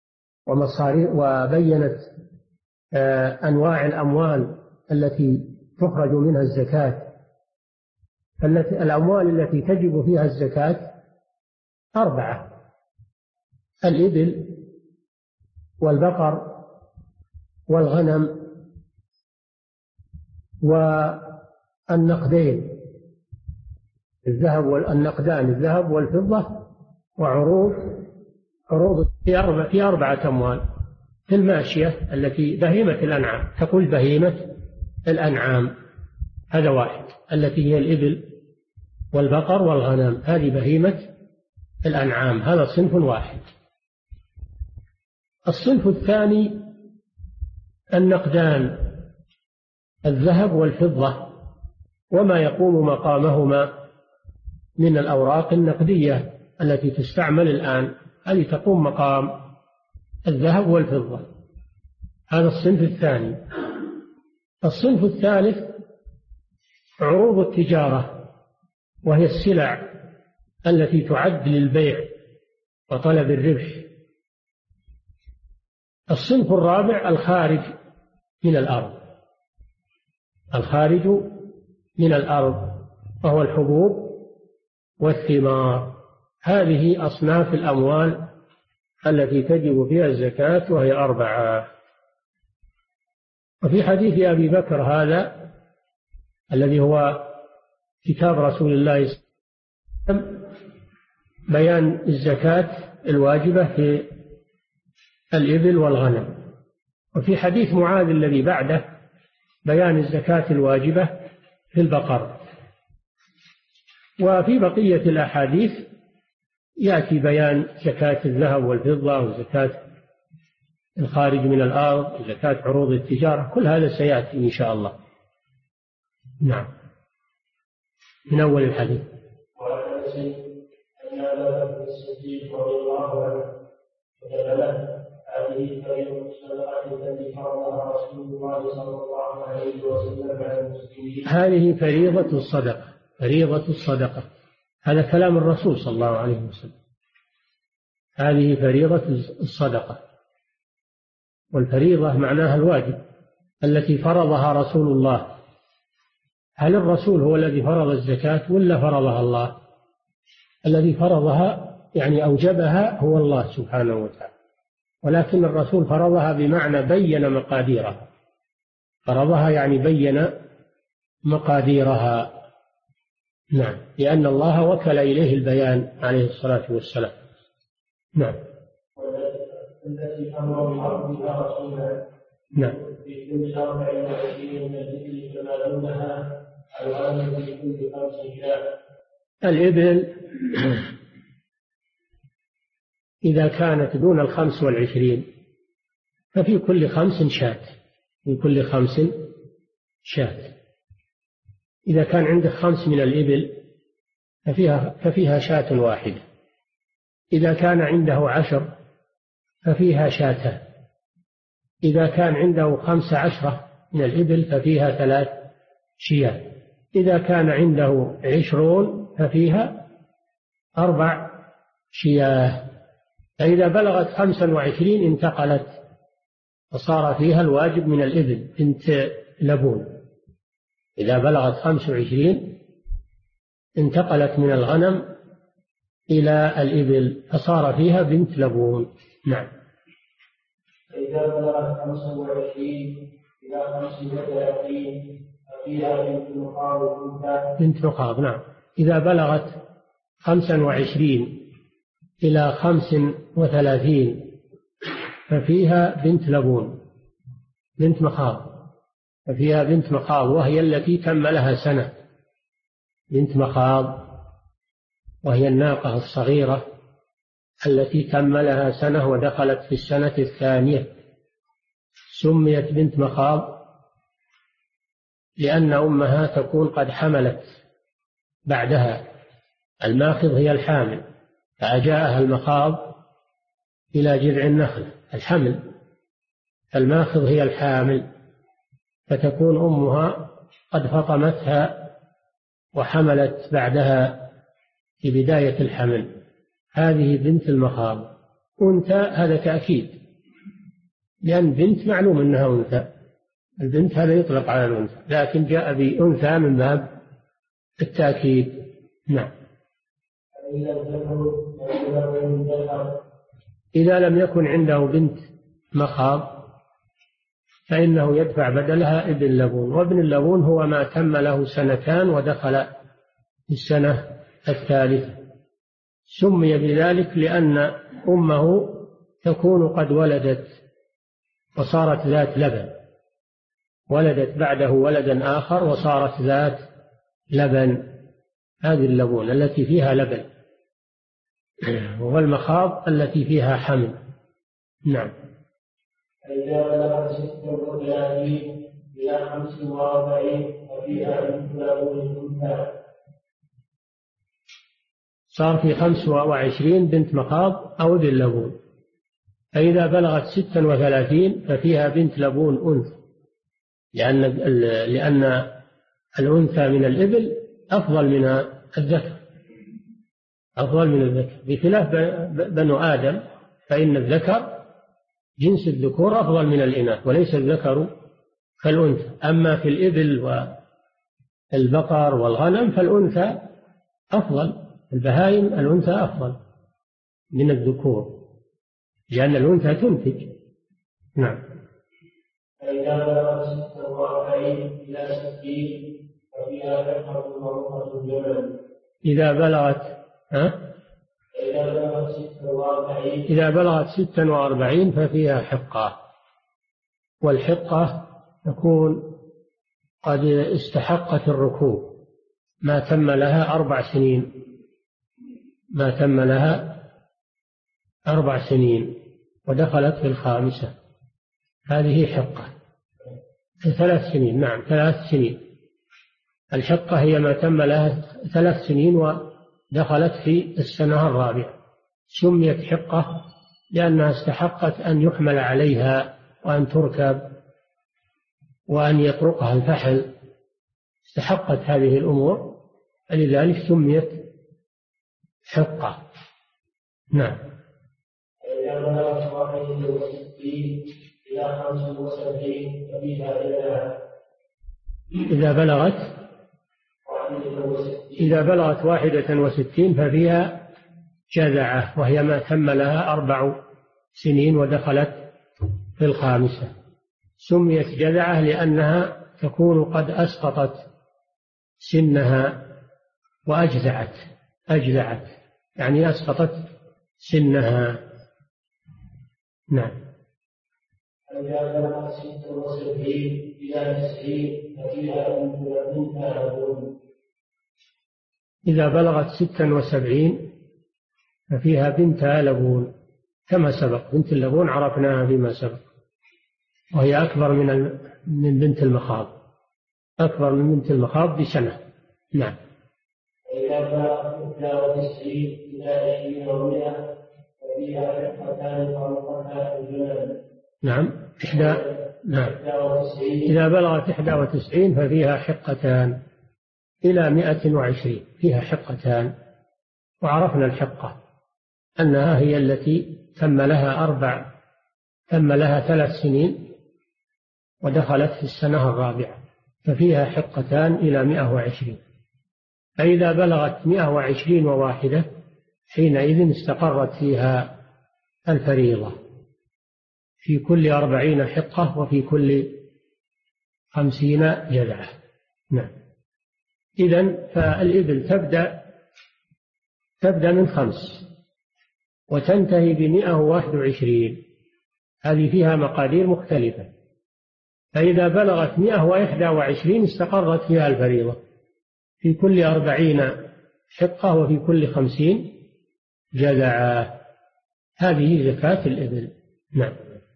وبينت أنواع الأموال التي تخرج منها الزكاة. الأموال التي تجب فيها الزكاة 4: الإبل والبقر والغنم والنقدين، الذهب والفضة، وعروض في 4 أموال. في الماشية التي بهيمة الأنعام، تقول بهيمة الأنعام، هذا واحد، التي هي الإبل والبقر والغنم، هذه بهيمة الأنعام، هذا صنف واحد. الصنف الثاني النقدان، الذهب والفضة وما يقوم مقامهما من الأوراق النقدية التي تستعمل الآن، هذه تقوم مقام الذهب والفضة. هذا الصنف الثاني. الصنف الثالث عروض التجارة، وهي السلع التي تعد للبيع وطلب الربح. الصنف الرابع الخارج من الأرض، الخارج من الأرض، وهو الحبوب والثمار. هذه أصناف الأموال التي تجب فيها الزكاة، وهي 4. وفي حديث أبي بكر هذا الذي هو كتاب رسول الله صلى الله عليه وسلم بيان الزكاة الواجبة في الإبل والغنم. وفي حديث معاذ الذي بعده بيان الزكاة الواجبة في البقر. وفي بقية الأحاديث يأتي بيان زكاة الذهب والفضة وزكاة الخارج من الأرض وزكاة عروض التجارة. كل هذا سيأتي إن شاء الله. نعم. من أول الحديث. وعن أنس أن أبا بكر الصديق رضي الله عنه كتب له: هذه فريضة الصدقة التي فرضها رسول الله صلى الله عليه وسلم على المسلمين. هذه فريضة الصدقة، فريضة الصدقة، هذا كلام الرسول صلى الله عليه وسلم. هذه فريضة الصدقة، والفريضة معناها الواجب التي فرضها رسول الله. هل الرسول هو الذي فرض الزكاة ولا فرضها الله؟ الذي فرضها يعني أوجبها هو الله سبحانه وتعالى، ولكن الرسول فرضها بمعنى بين مقاديرها. فرضها يعني بين مقاديرها. نعم، لأن الله وكل إليه البيان عليه الصلاة والسلام. نعم. التي أمر الله بها رسوله. نعم. في كل 24 من الإبل فما دونها الغنم في كل 5 شاة. الإبل إذا كانت دون 25 ففي كل 5 شاة، في كل 5 شاة. إذا كان عندك 5 من الإبل ففيها شاة واحدة. إذا كان عنده 10 ففيها شاتان. إذا كان عنده 15 من الإبل ففيها 3 شياه. إذا كان عنده 20 ففيها 4 شياه. فإذا بلغت 25 انتقلت وصار فيها الواجب من الإبل بنت لبون. إذا بلغت 25 انتقلت من الغنم إلى الإبل فصار فيها بنت لبون. نعم. إذا بلغت 25 إلى 35 ففيها بنت مخاض. بنت مخاض، نعم. إذا بلغت 25 إلى 35 ففيها بنت لبون، بنت مخاض. ففيها بنت مخاض وهي التي تم لها سنة. بنت مخاض وهي الناقة الصغيرة التي تم لها سنة ودخلت في السنة الثانية. سميت بنت مخاض لأن أمها تكون قد حملت بعدها. الماخض هي الحامل، فأجاءها المخاض إلى جذع النخلة الحمل. الماخض هي الحامل، فتكون أمها قد فطمتها وحملت بعدها في بداية الحمل. هذه بنت المخاض. أنثى هذا تأكيد، لأن بنت معلوم أنها أنثى. البنت هذا يطلق على الأنثى، لكن جاء بأنثى من باب التأكيد. نعم. إذا لم يكن عنده بنت مخاض فإنه يدفع بدلها ابن لبون. وابن اللبون هو ما تم له 2 ودخل في السنة الثالثة. سمي بذلك لأن أمه تكون قد ولدت وصارت ذات لبن، ولدت بعده ولدا آخر وصارت ذات لبن. هذه اللبون التي فيها لبن، والمخاض التي فيها حمل. نعم. فإذا بلغت 36 إلى 45 ففيها بنت لبون أنثى. صار في 25 بنت مخاض أو ابن لبون. فإذا بلغت 36 ففيها بنت لبون أنثى، لأن الأنثى من الإبل أفضل من الذكر، أفضل من الذكر، بخلاف بنو آدم فإن الذكر جنس الذكور أفضل من الإناث، وليس الذكر كالأنثى. أما في الإبل والبقر والغنم فالأنثى أفضل، البهائم الأنثى أفضل من الذكور، لأن الأنثى تنتج. نعم. فإذا بلغت 46 إلى 60 ففيها حقة مرقة الجمل. إذا بلغت 46 ففيها حقة، والحقة تكون قد استحقت الركوب، ما تم لها 4 سنين، ما تم لها 4 سنين ودخلت في الخامسة، هذه حقة. 3 سنين، نعم 3 سنين. الحقة هي ما تم لها 3 سنين ودخلت في السنة الرابعة. سميت حقة لأنها استحقت أن يحمل عليها وأن تركب وأن يطرقها الفحل، استحقت هذه الأمور، لذلك سميت حقة. نعم. إذا بلغت 61 إلى 75 ففيها جذعة. إذا بلغت 61 ففيها جذعة، وهي ما تم لها 4 سنين ودخلت في الخامسة. سميت جذعة لأنها تكون قد أسقطت سنها وأجزعت، يعني أسقطت سنها. نعم. إذا بلغت 76 إلى 90 ففيها بنت لبون. إذا بلغت 76 ففيها بنت لبون كما سبق. بنت اللبون عرفناها فيما سبق، وهي أكبر من بنت المخاض، أكبر من بنت المخاض بسنة. نعم. إذا بلغت 91 إلى 20 و100 ففيها حقتان فرقتا الجنن. نعم. نعم. إذا بلغت 91 ففيها حقتان إلى 120 فيها حقتان. وعرفنا الحقة أنها هي التي تم لها 3 سنين ودخلت في السنة الرابعة، ففيها حقتان إلى 120. فإذا بلغت 120 و1 حينئذ استقرت فيها الفريضة، في كل 40 حقة وفي كل 50 جذعة. نعم. إذن فالإبل تبدأ من 5 وتنتهي ب121، هذه فيها مقادير مختلفة. فإذا بلغت 121 استقرت فيها الفريضة، في كل 40 حقة وفي كل 50 جذعة، هذه زكاة الإبل. نعم.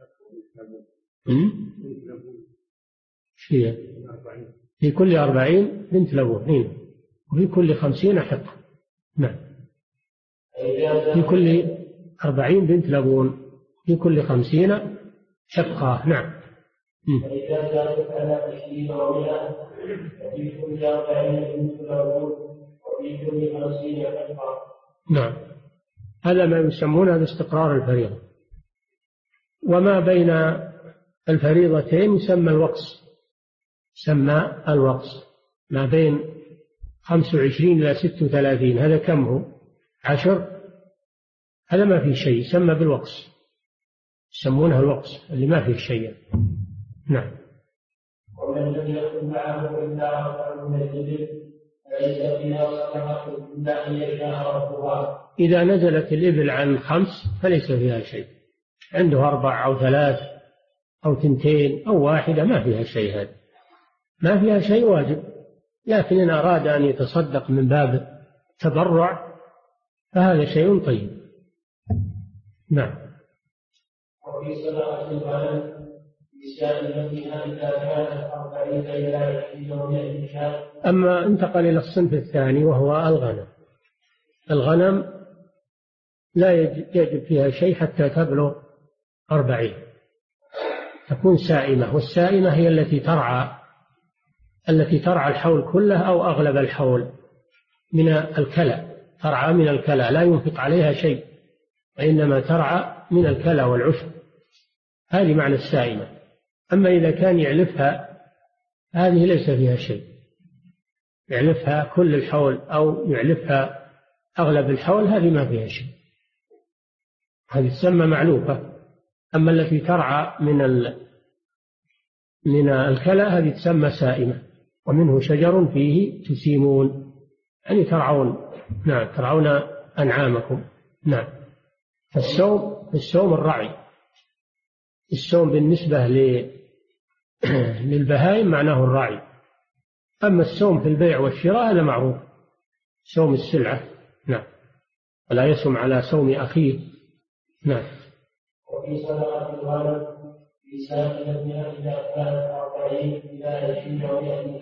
في كل 40 بنت لبون، وفي كل 50 حقة. نعم. في كل 40 بنت لبون، في كل 50 حقة. نعم. فإذا زادت على 20 و100 ففي كل 40 بنت لبون وفي كل 50 حقة. نعم. هذا ما يسمونه باستقرار الفريضة. وما بين الفريضتين يسمى الوقص، ما بين 25 إلى 36 هذا كم هو؟ 10، هذا ما فيه شيء، يسمى بالوقص، يسمونه الوقص اللي ما فيه شيء. نعم. ومن لم يكن معه إلا 4 من الإبل فليس فيها صدقة إلا أن يشاء ربها. إذا نزلت الإبل عن 5 فليس فيها شيء، عنده 4 أو 3 أو 2 أو 1 ما فيها شيء، هذا ما فيها شيء واجب. لكن إن أراد أن يتصدق من باب تبرع فهذا شيء طيب. نعم. وفي صدقة الغنم بسائمتها إذا كانت 40 إلى 20 و100 شاة. أما انتقل إلى الصنف الثاني وهو الغنم، الغنم لا يجب فيها شيء حتى تبلغ 40 تكون سائمة، والسائمة هي التي ترعى الحول كله أو أغلب الحول من الكلى، ترعى من الكلى لا ينفق عليها شيء، وإنما ترعى من الكلى والعشب، هذه معنى السائمة. أما إذا كان يعلفها هذه ليس فيها شيء، يعلفها كل الحول أو يعلفها أغلب الحول هذه ما فيها شيء، هذه تسمى معلوفة. أما التي ترعى من الكلى هذه تسمى سائمة. ومنه شجر فيه تسيمون، يعني ترعون، نعم ترعون أنعامكم. نعم. فالسوم الرعي، السوم بالنسبة للبهائم معناه الرعي. أما السوم في البيع والشراء هذا معروف، سوم السلعة. نعم. ولا يسم على سوم أخيه. نعم. وفي صدقة الغنم في سائلة إذا كانت 40 إلى 20 و100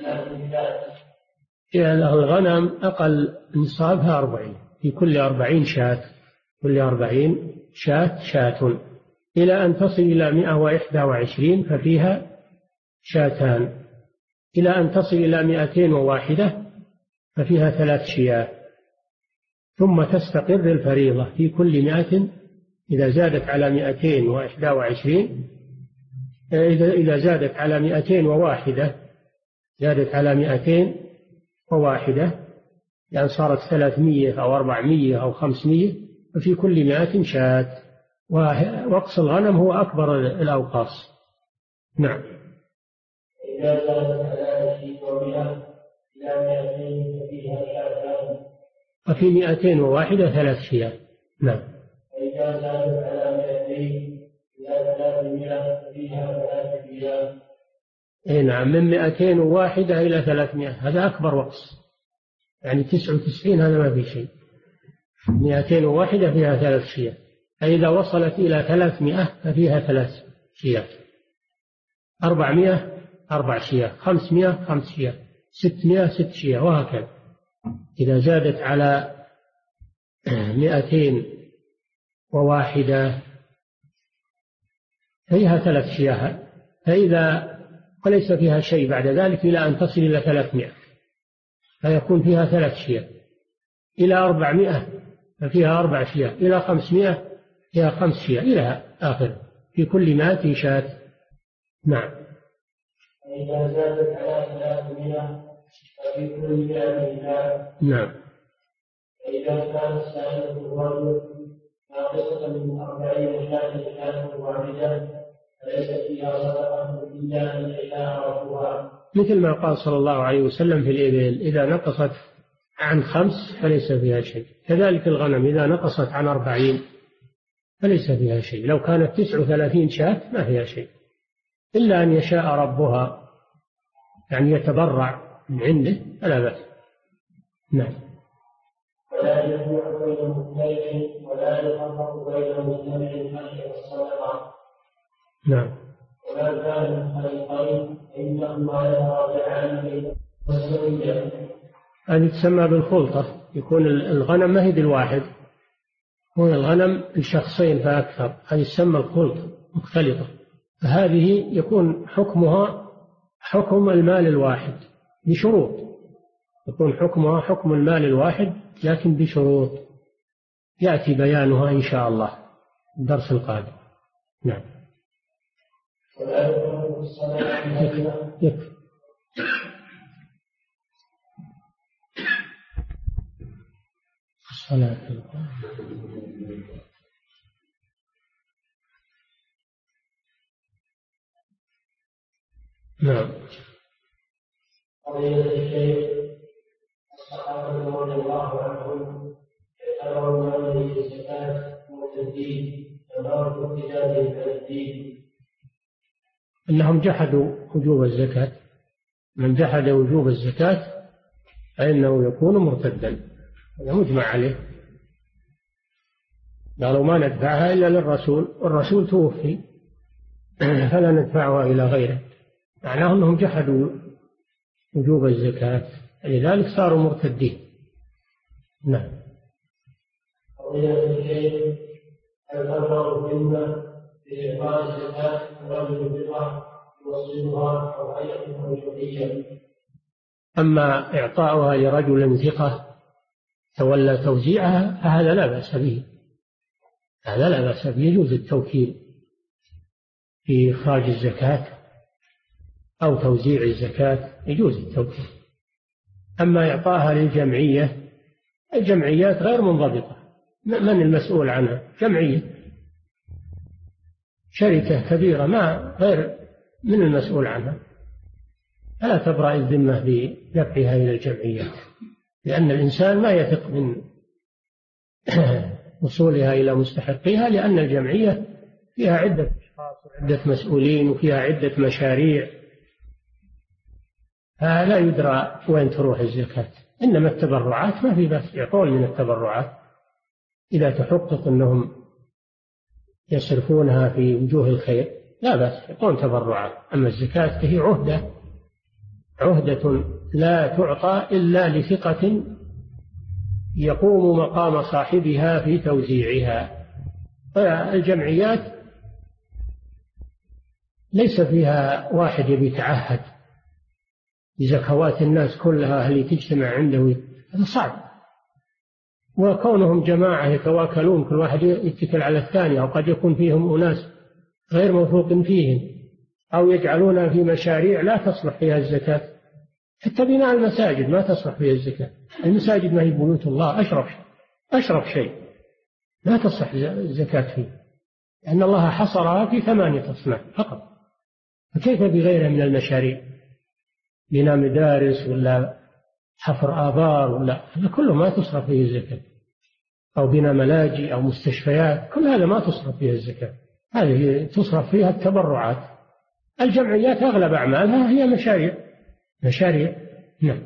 يعني الغنم أقل نصابها 40، في كل 40 شاة، كل 40 شاة، إلى أن تصل إلى 121 ففيها شاتان، إلى أن تصل إلى 201 ففيها 3 شياه، ثم تستقر الفريضة في كل 100. إذا زادت على 221 إذا زادت على 201 زادت على 201 يعني صارت 300 أو 400 أو 500 ففي كل 100 شاة. ووقص الغنم هو أكبر الأوقاص. نعم. إذا زادت على 200 إلى 200 ففيها شاتان، وفي 201 3 شياه. نعم. وإذا زادت على 200 إلى 300 ففيها 3 شياه. نعم، من 201 إلى 300 هذا أكبر وقص، يعني 99 هذا ما في شيء. 201 فيها 3 شياه، فإذا وصلت إلى 300 ففيها 3 شياه، 400 4 شياه، 500 5 شياه، 600 6 شياه، وهكذا. إذا زادت على 201 فيها 3 شياه، فإذا وليس فيها شيء بعد ذلك إلى أن تصل إلى 300 فيكون فيها 3 شياه، إلى 400 ففيها 4 شياه، إلى 500 فيها 5 شياه، إلى آخر في كل 100 شاة. نعم. إذا زادت على 300 ففي كل 100 شاة. نعم. إذا كانت سائلة الرجل ناقصة من 40 شاة واحدة فليس فيها صدقة إلا أن يشاء ربها، مثل ما قال صلى الله عليه وسلم في الإبل إذا نقصت عن 5 فليس فيها شيء، كذلك الغنم إذا نقصت عن 40 فليس فيها شيء. لو كانت 39 شاة ما فيها شيء إلا أن يشاء ربها، يعني يتبرع من عنده فلا بأس. نعم. ولا يجمع بين مختلف ولا يفرق بين مجتمع خشية الصدقة. نعم. وما كان خليقين فإنهما يتراجعان بين السوية. هذه تسمى بالخلطة، يكون الغنم ما هي بالواحد، يكون الغنم الشخصين فأكثر، هذه تسمى الخلطة مختلطة، فهذه يكون حكمها حكم المال الواحد بشروط، يكون حكمها حكم المال الواحد لكن بشروط يأتي بيانها إن شاء الله الدرس القادم. نعم. ولا يفرق الصلاة يكفي. الصلاة. نعم. قضية الشيخ الصحابة رضي الله عنهم يتبعون هذه الزكاة والتسديد تبارك ابتدائهم على الدين. إنهم جحدوا وجوب الزكاة، من جحد وجوب الزكاة فإنه يكون مرتدا، هذا مجمع عليه. قالوا ما ندفعها إلا للرسول والرسول توفي فلا ندفعها إلى غيره، معناه أنهم جحدوا وجوب الزكاة لذلك صاروا مرتدين. نعم. وإلى الشيخ هل تبرأ الذمة بإعطاء الزكاة الرجل بالقهر يوصلها أو هيئة وجودية؟ أما إعطاؤها لرجل ثقة تولى توزيعها فهذا لا بأس به، هذا لا بأس به، يجوز التوكيل في إخراج الزكاة أو توزيع الزكاة، يجوز التوكيل. أما إعطاها للجمعية، الجمعيات غير منضبطة، من المسؤول عنها؟ جمعية، شركة كبيرة ما غير من المسؤول عنها، فلا تبرأ الذمة بدفعها إلى الجمعيات، لأن الإنسان ما يثق من وصولها إلى مستحقيها، لأن الجمعية فيها عدة أشخاص وعدة مسؤولين وفيها عدة مشاريع، فلا يدرى وين تروح الزكاة. إنما التبرعات ما في بس، يعطون من التبرعات إذا تحقق أنهم يصرفونها في وجوه الخير لا بس، يعطون تبرعات. أما الزكاة فهي عهدة لا تعطى إلا لثقة يقوم مقام صاحبها في توزيعها. فالجمعيات ليس فيها واحد يبي يتعهد بزكوات الناس كلها اللي تجتمع عنده، هذا صعب. وكونهم جماعة يتواكلون، كل واحد يتكل على الثاني، أو قد يكون فيهم أناس غير موثوق فيهم، أو يجعلونها في مشاريع لا تصلح فيها الزكاة. حتى بناء المساجد ما تصلح فيها الزكاة، المساجد ما هي بيوت الله، أشرف شيء لا تصلح الزكاة فيه، لأن الله حصرها في 8 أصناف فقط، فكيف بغيرها من المشاريع؟ بناء مدارس ولا حفر آبار ولا، هذا كله ما تصرف فيه الزكاة، أو بناء ملاجئ أو مستشفيات، كل هذا ما تصرف فيها الزكاة، هذه تصرف فيها التبرعات. الجمعيات أغلب أعمالها هي مشاريع. نعم.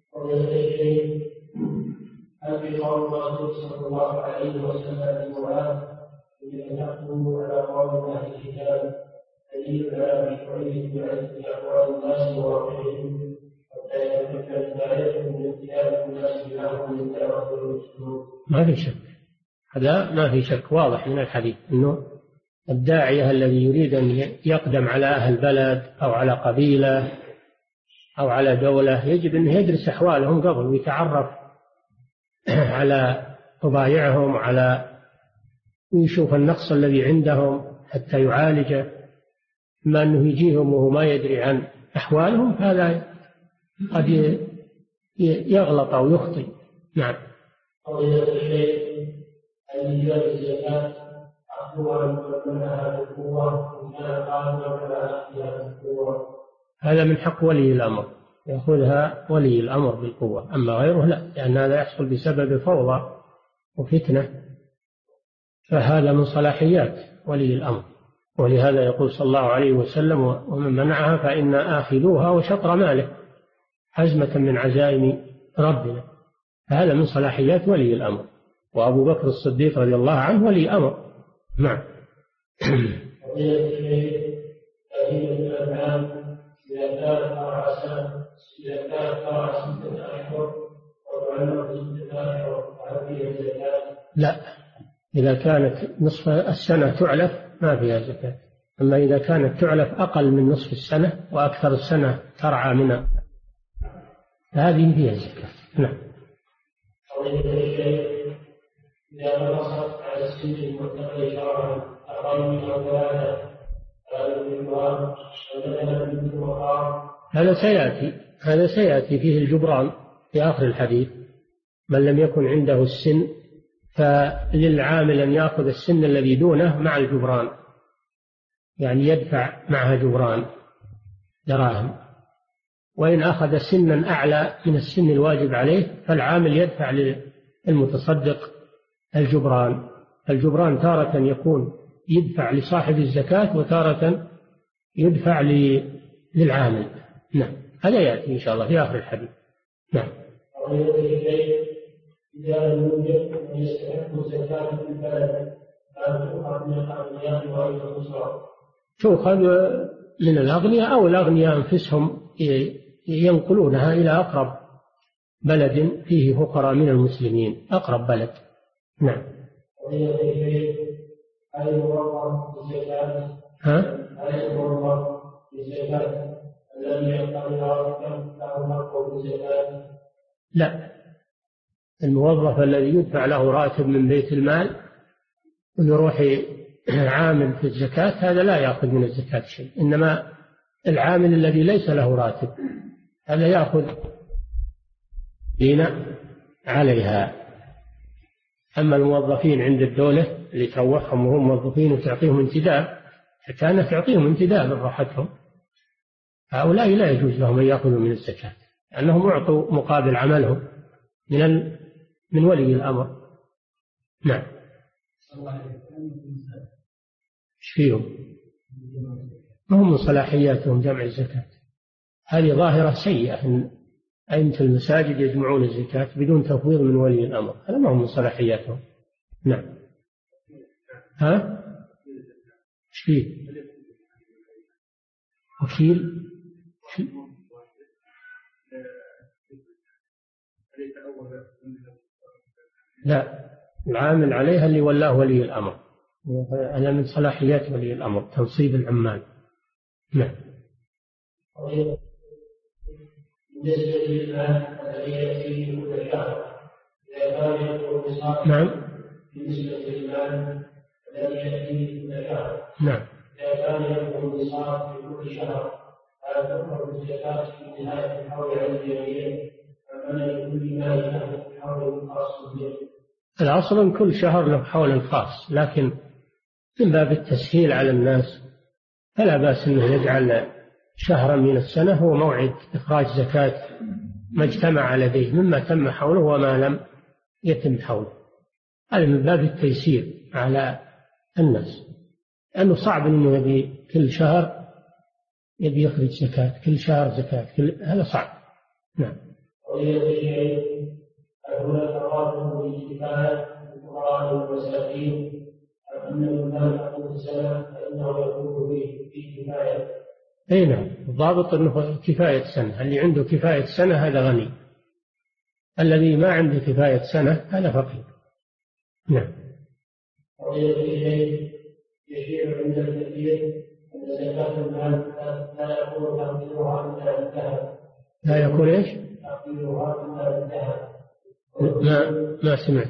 هل في قول الرسول صلى الله عليه وسلم لمعاذ إذا نحكم على قول أهل الكتاب دليل على مشروعية بعزة أقوال الناس وواقعهم حتى يتمكن الداعية من اختيار الناس له من دعوة المسلمين؟ ما في شك، هذا ما في شك، واضح من الحديث أنه الداعية الذي يريد أن يقدم على أهل بلد أو على قبيلة أو على دولة يجب أن يدرس أحوالهم قبل ويتعرف على طبايعهم، ويشوف النقص الذي عندهم حتى يعالجه. ما أنه يجيهم وهو ما يدري عن أحوالهم، فهذا قد يغلط أو يخطئ. نعم. قضية الشيء الإيجاب الزكاة أخذها منها بالقوة إن كان قادرا على أخذها بالقوة، هذا من حق ولي الأمر، يأخذها ولي الأمر بالقوة، أما غيره لا، لأن هذا يحصل بسبب فوضى وفتنة، فهذا من صلاحيات ولي الأمر. ولهذا يقول صلى الله عليه وسلم: ومن منعها فإنا آخذوها وشطر ماله حزمة من عزائم ربنا. فهذا من صلاحيات ولي الأمر، وأبو بكر الصديق رضي الله عنه ولي أمر. نعم. لا، إذا كانت نصف السنة تعلف ما فيها زكاة، أما إذا كانت تعلف أقل من نصف السنة وأكثر السنة ترعى منها هذه فيها زكاة. نعم. إذا نصت على السن المتقي شرعا أقل من ثلاثة هذا سيأتي فيه الجبران في آخر الحديث. من لم يكن عنده السن فللعامل أن يأخذ السن الذي دونه مع الجبران، يعني يدفع معها جبران دراهم. وإن أخذ سنا أعلى من السن الواجب عليه فالعامل يدفع للمتصدق الجبران. الجبران تارة يكون يدفع لصاحب الزكاة وتارة يدفع للعامل. نعم. هذا يأتي إن شاء الله في آخر الحديث. نعم. إذا لم يوجد من يستحق الزكاة في البلد تؤخذ من الأغنياء وغير الأسرى؟ تؤخذ من الأغنياء أو الأغنياء أنفسهم ينقلونها إلى أقرب بلد فيه فقراء من المسلمين، أقرب بلد. نعم. هل يوظف بالزكاة؟ هل يوظف بالزكاة الذي يقتضي له نقل بالزكاة؟ لا، الموظف الذي يدفع له راتب من بيت المال ويروح عامل في الزكاة هذا لا يأخذ من الزكاة شيء، إنما العامل الذي ليس له راتب هذا يأخذ دين عليها. أما الموظفين عند الدولة اللي تروحهم وهم موظفين وتعطيهم انتداب، حتى أنها تعطيهم انتداب من راحتهم، هؤلاء لا يجوز لهم أن يأخذوا من الزكاة لأنهم أعطوا مقابل عملهم من ولي الأمر. نعم. ايش فيهم؟ ما هم من صلاحياتهم جمع الزكاة؟ هذه ظاهرة سيئة إن أئمة المساجد يجمعون الزكاة بدون تفويض من ولي الأمر، هذا ما هم من صلاحياتهم. نعم. ايش فيه؟ وكيل؟ لا، العامل عليها اللي ولاه ولي الأمر، هذا من صلاحيات ولي الأمر تنصيب العمال. نعم. بالنسبة للمال الذي يأتي كل شهر إذا كان يكون نصاب. نعم. بالنسبة للمال الذي يأتي كل شهر. نعم. إذا كان يكون نصاب في كل شهر هل تخرج الزكاة في نهاية الحول على الجميع أم لكل مال له حول خاص به؟ الأصل أن كل شهر له حول خاص، لكن من باب التسهيل على الناس فلا بأس أنه يجعل شهرا من السنة هو موعد إخراج زكاة ما اجتمع لديه مما تم حوله وما لم يتم حوله. هذا من باب التيسير على الناس، لأنه صعب أنه يبي كل شهر يبي يخرج زكاة، كل شهر زكاة، هذا صعب. نعم. هناك تقارب بالكفاية الفقراء والمساكين أن الإنسان يقوم السنة فإنه يكون في كفاية. أي نعم، الضابط أنه كفاية سنة، اللي عنده كفاية سنة هذا غني، الذي ما عنده كفاية سنة هذا فقير. نعم. يشير عند الكثير أن زكاة المال لا يكون تقديرها إلا بالذهب. لا يكون إيش؟ تقديرها إلا بالذهب. ما سمعت.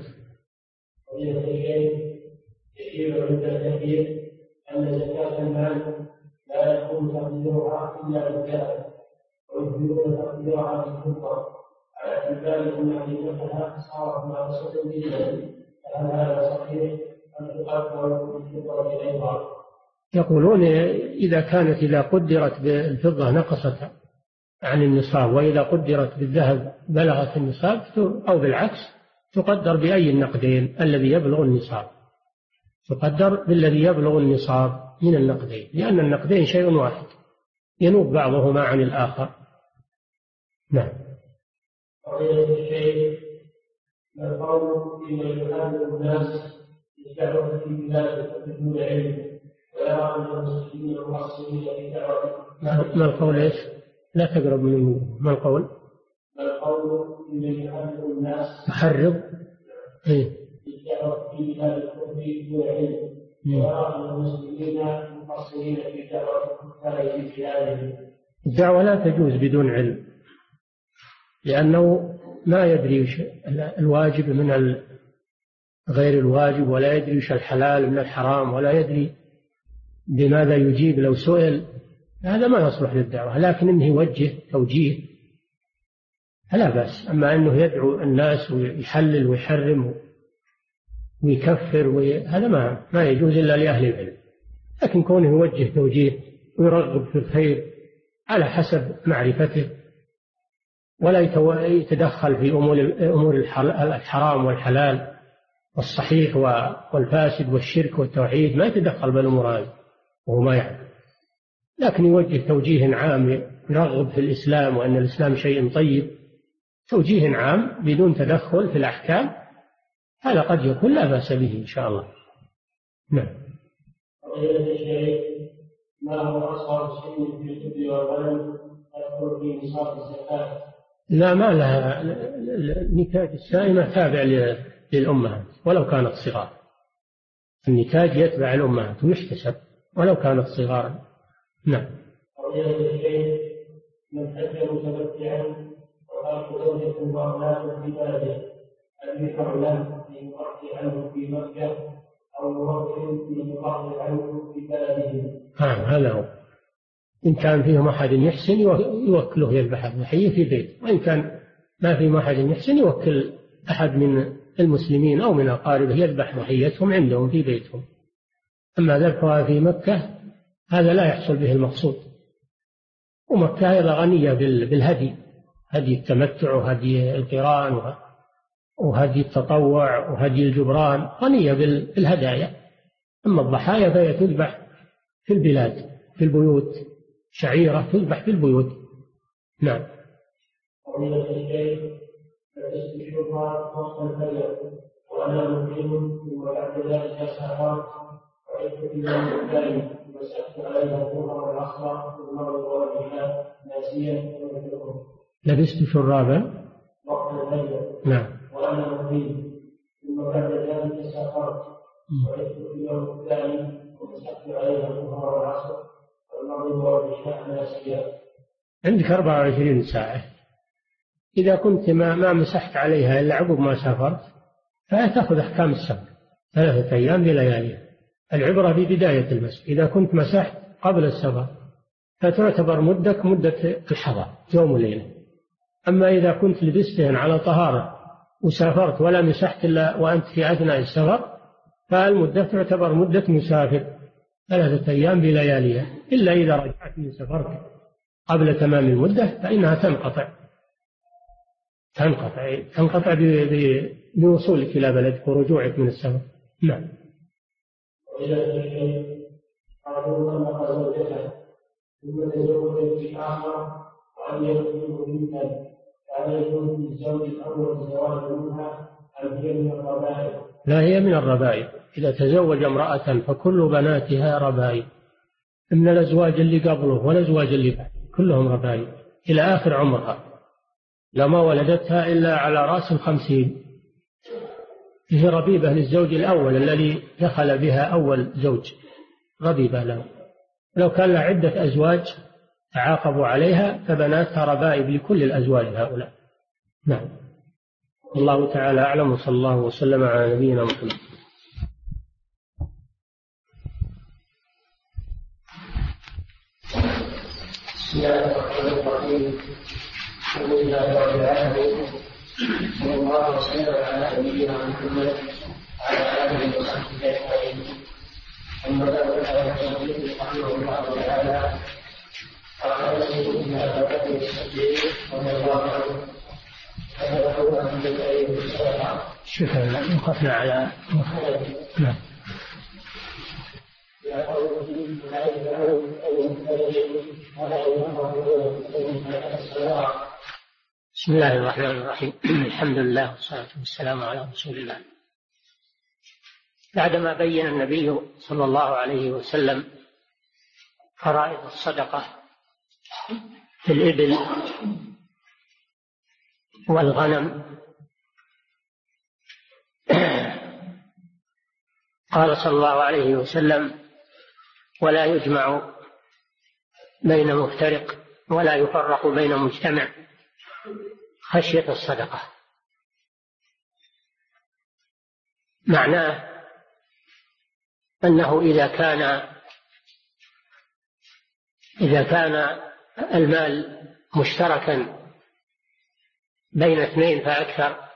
يشير عند الكثير أن زكاة المال لا يكون تقديرها إلا بالذهب ويجبرون تقديرها بالفضة على اعتبار أن قيمتها صارت ناقصة جدا، فهل هذا صحيح أم تقدر بالفضة أيضا؟ يقولون إذا قدرت بالفضة نقصت عن النصاب، وإذا قدرت بالذهب بلغت النصاب، أو بالعكس تقدر بأي النقدين الذي يبلغ النصاب، تقدر بالذي يبلغ النصاب من النقدين، لأن النقدين شيء واحد ينوب بعضهما عن الآخر. نعم. القول فيما يحارب الناس بالدعوة في بلاد بدون علم ويرى أن المسلمين مقصرين في دعوة. ما القول إيش؟ لا تقرب من الموضوع. ما القول؟ القول فيما يحارب الناس تحرض بالدعوة في بلاد بدون علم ويرى أن المسلمين مقصرين في دعوة الكفار في بلادهم. الدعوة لا تجوز بدون علم، لأنه ما يدري الواجب من غير الواجب، ولا يدري وش الحلال من الحرام، ولا يدري بماذا يجيب لو سئل، هذا ما يصلح للدعوة. لكن إنه يوجه توجيه فلا بأس. أما أنه يدعو الناس ويحلل ويحرم ويكفر هذا ما يجوز إلا لأهل العلم. لكن كونه يوجه توجيه ويرغب في الخير على حسب معرفته، ولا يتدخل في أمور الحرام والحلال والصحيح والفاسد والشرك والتوحيد، ما يتدخل بالأمور هذه وهو ما يعلم، لكن يوجه توجيه عام يرغب في الإسلام وأن الإسلام شيء طيب، توجيه عام بدون تدخل في الأحكام، هذا قد يكون لا بأس به إن شاء الله. نعم. ما هو أصغر شيء في الطب والولد يدخل في نصاب الزكاة؟ لا، ما لها. نتاج السائمة تابع للأمهات ولو كانت صغار، النتاج يتبع الأمهات ويحتسب ولو كانت صغارا. نعم. من حج متمتعا وخاف زوجة وأولاد في بلده هل يشرع له أن يؤخر عنه في مكة أو يوكل في يؤخر عنه في بلده؟ هذا هو. إن كان فيهم أحد يحسن يوكله يذبح الضحية في بيت، وإن كان ما فيهم أحد يحسن يوكل أحد من المسلمين أو من أقاربه يذبح ضحيتهم عندهم في بيتهم. أما ذبحها في مكة هذا لا يحصل به المقصود. ومكة أيضا غنية بالهدي، هدي التمتع وهدي القران وهدي التطوع وهدي الجبران، غنية بالهدايا. أما الضحايا فهي تذبح في البلاد في البيوت، شعيرة تذبح في البيوت. نعم. ومن الشيء فتستشرها وسط الفجر وأنا مقيم وبعد ذلك سافرت وعدت في يوم الثاني وسألت عليها الظهر والعصر والمغرب والعشاء ناسيا ومثلهم. لبست شرابا وقت الفجر. نعم. وأنا مقيم ثم بعد ذلك سافرت وعدت في اليوم الثاني وسألت عليها الظهر والعصر والمغرب والعشاء ناسيا. عندك 24 ساعة. إذا كنت ما مسحت عليها إلا عقب ما سافرت فتأخذ أحكام السفر 3 أيام بلياليها. العبرة ببداية المسح. إذا كنت مسحت قبل السفر فتعتبر مدة الحضر يوم وليلة. أما إذا كنت لبستهن على طهارة وسافرت ولا مسحت إلا وأنت في أثناء السفر فالمدة تعتبر مدة مسافر 3 أيام بلياليها، إلا إذا رجعت من سفرك قبل تمام المدة فإنها تنقطع بوصولك إلى بلدك ورجوعك من السفر. نعم. وإذا الشيء قالوا طلق زوجته ثم تزوج بآخر وأن يكون جدا فهل يكون في الزوج الأول الزواج منها أم هي من الربائب؟ لا، هي من الربائب. إذا تزوج امرأة فكل بناتها ربائب، من الأزواج اللي قبله والأزواج اللي بعده كلهم ربائب إلى آخر عمرها، لما ولدتها إلا على رأس 50. هي ربيبة للزوج الأول الذي دخل بها أول زوج، ربيبة له. لو كان لها عدة أزواج تعاقبوا عليها فبناتها ربائب لكل الأزواج هؤلاء. نعم. الله تعالى أعلم، وصلى الله وسلم على نبينا محمد. بسم الله الرحمن الرحيم. الحمد لله رب العالمين، صلى الله وسلم على نبينا محمد وعلى آله وصحبه أجمعين. أما بعد فيقول رحمه الله تعالى قال سيدنا أبا بكر الصديق رضي الله عنه فذكروا أن بالأيام السابعة. شكرا. وقفنا على نعم. بسم الله الرحمن الرحيم. الحمد لله والصلاة والسلام على رسول الله. بعدما بين النبي صلى الله عليه وسلم فرائض الصدقة في الإبل والغنم قال صلى الله عليه وسلم: ولا يجمع بين مفترق ولا يفرق بين مجتمع خشية الصدقة. معناه أنه إذا كان المال مشتركا بين 2 فأكثر،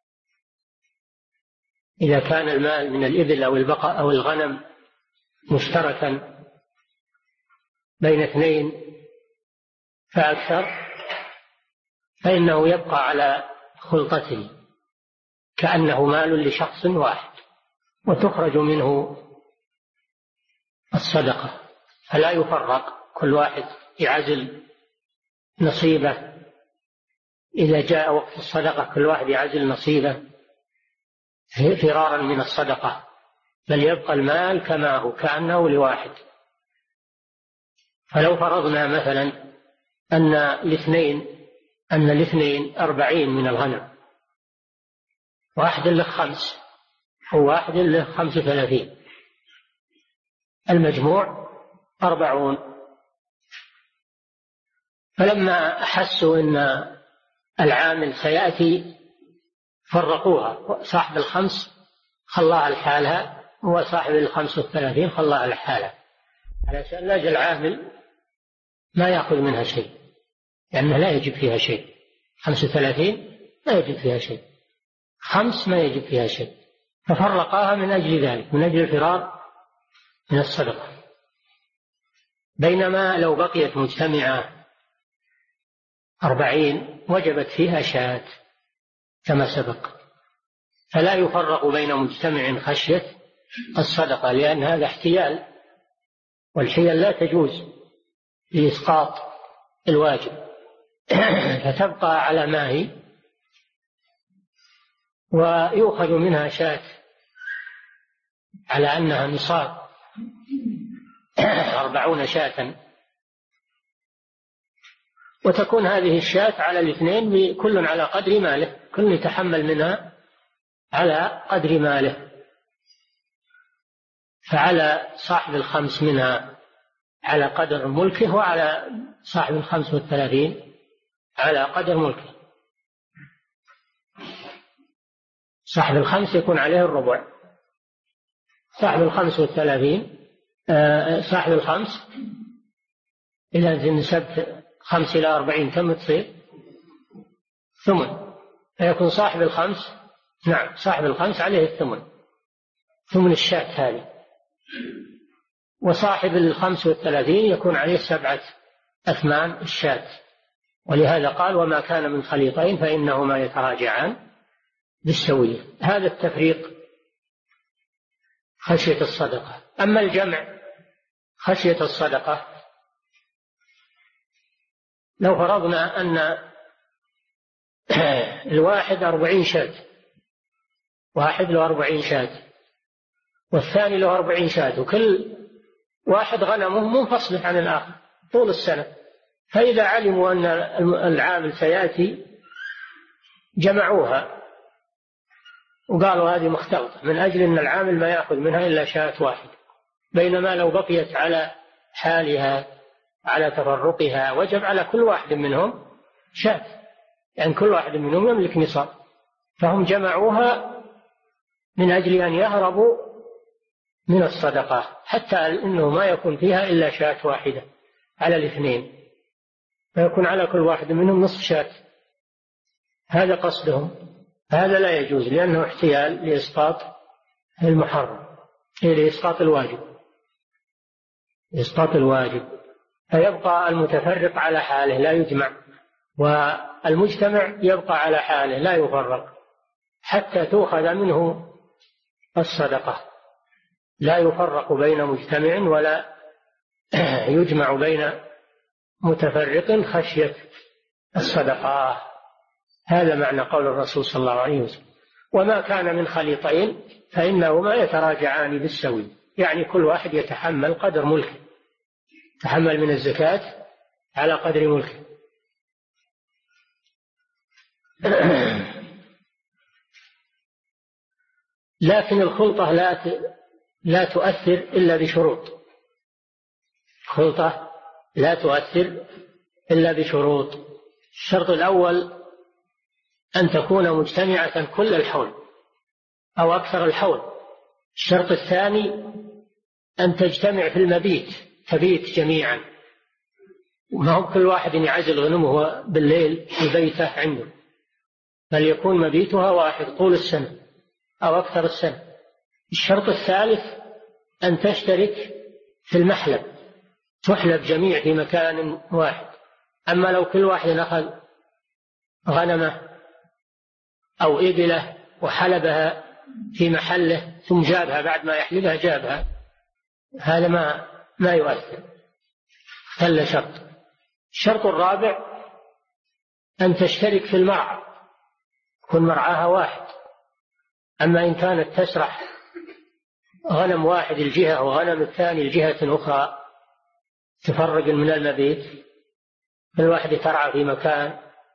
إذا كان المال من الإبل أو البقر أو الغنم مشتركا بين 2 فأكثر فإنه يبقى على خلطته كأنه مال لشخص واحد، وتخرج منه الصدقة، فلا يفرق، كل واحد يعزل نصيبه. إذا جاء وقت الصدقة كل واحد يعزل نصيبه فرارا من الصدقة، بل يبقى المال كما هو كأنه لواحد. فلو فرضنا مثلا أن الاثنين 40 من الغنم، واحد له 5 وواحد له 35، المجموع 40. فلما أحسوا أن العامل سيأتي فرقوها، صاحب 5 خلاها لحالها وصاحب 35 خلاها لحالها، علشان لا يجي العامل ما يأخذ منها شيء، لأنه لا يجب فيها شيء. 35 لا يجب فيها شيء، 5 ما يجب فيها شيء، ففرقاها من أجل ذلك، من أجل الفرار من الصدقة. بينما لو بقيت مجتمعة 40 وجبت فيها شاة كما سبق، فلا يفرق بين مجتمع خشية الصدقة، لأن هذا احتيال، والحيل لا تجوز لإسقاط الواجب، فتبقى على ما هي، ويؤخذ منها شاة على أنها نصاب 40 شاة، وتكون هذه الشاة على الاثنين كل على قدر ماله، كل يتحمل منها على قدر ماله. فعلى صاحب 5 منها على قدر ملكه، وعلى صاحب 35 على قدر ملكه. صاحب 5 يكون عليه الربع، صاحب 35 صاحب 5 إذا نسبت 5 إلى 40 كم تصير؟ 8. فيكون صاحب 5 نعم صاحب 5 عليه 8 الشاة هذه، وصاحب 35 يكون عليه 7 أثمان الشاة. ولهذا قال: وما كان من خليطين فإنهما يتراجعان بالسوية. هذا التفريق خشية الصدقة. أما الجمع خشية الصدقة، لو فرضنا أن الواحد 40 شاة، واحد له 40 شاة والثاني له 40 شاة، وكل واحد غنمه منفصلة عن الآخر طول السنة، فإذا علموا أن العامل سيأتي جمعوها وقالوا هذه مختلطة، من أجل أن العامل ما يأخذ منها إلا شاة واحد، بينما لو بقيت على حالها على تفرقها وجب على كل واحد منهم شاة، يعني كل واحد منهم يملك نصاب، فهم جمعوها من أجل أن يهربوا من الصدقة، حتى أنه ما يكون فيها إلا شاة واحدة على الاثنين، فيكون على كل واحد منهم نصف شاة. هذا قصدهم. هذا لا يجوز، لأنه احتيال لإسقاط المحرم، لإسقاط الواجب، إسقاط الواجب. فيبقى المتفرق على حاله لا يجمع، والمجتمع يبقى على حاله لا يفرق حتى تؤخذ منه الصدقة. لا يفرق بين مجتمع ولا يجمع بين متفرق خشية الصدقة. هذا معنى قول الرسول صلى الله عليه وسلم: وما كان من خليطين فإنهما يتراجعان بالسوي، يعني كل واحد يتحمل قدر ملكه، يتحمل من الزكاة على قدر ملكه. لكن الخلطة لا تؤثر إلا بشروط. الخلطة لا تؤثر إلا بشروط. الشرط الأول أن تكون مجتمعة كل الحول أو أكثر الحول. الشرط الثاني أن تجتمع في المبيت، تبيت جميعا، ما هو كل واحد يعزل غنمه بالليل في بيته عنده، بل يكون مبيتها واحد طول السنة أو أكثر السنة. الشرط الثالث أن تشترك في المحلب، تحلب جميع في مكان واحد. أما لو كل واحد أخذ غنمه أو إبله وحلبها في محله ثم جابها بعد ما يحلبها جابها، هذا ما يؤثر، اختل شرط. الشرط الرابع أن تشترك في المرعى، يكون مرعاها واحد. أما إن كانت تسرح غنم واحد الجهة وغنم الثاني الجهة أخرى، تفرق من المبيت، كل واحد ترعى في مكان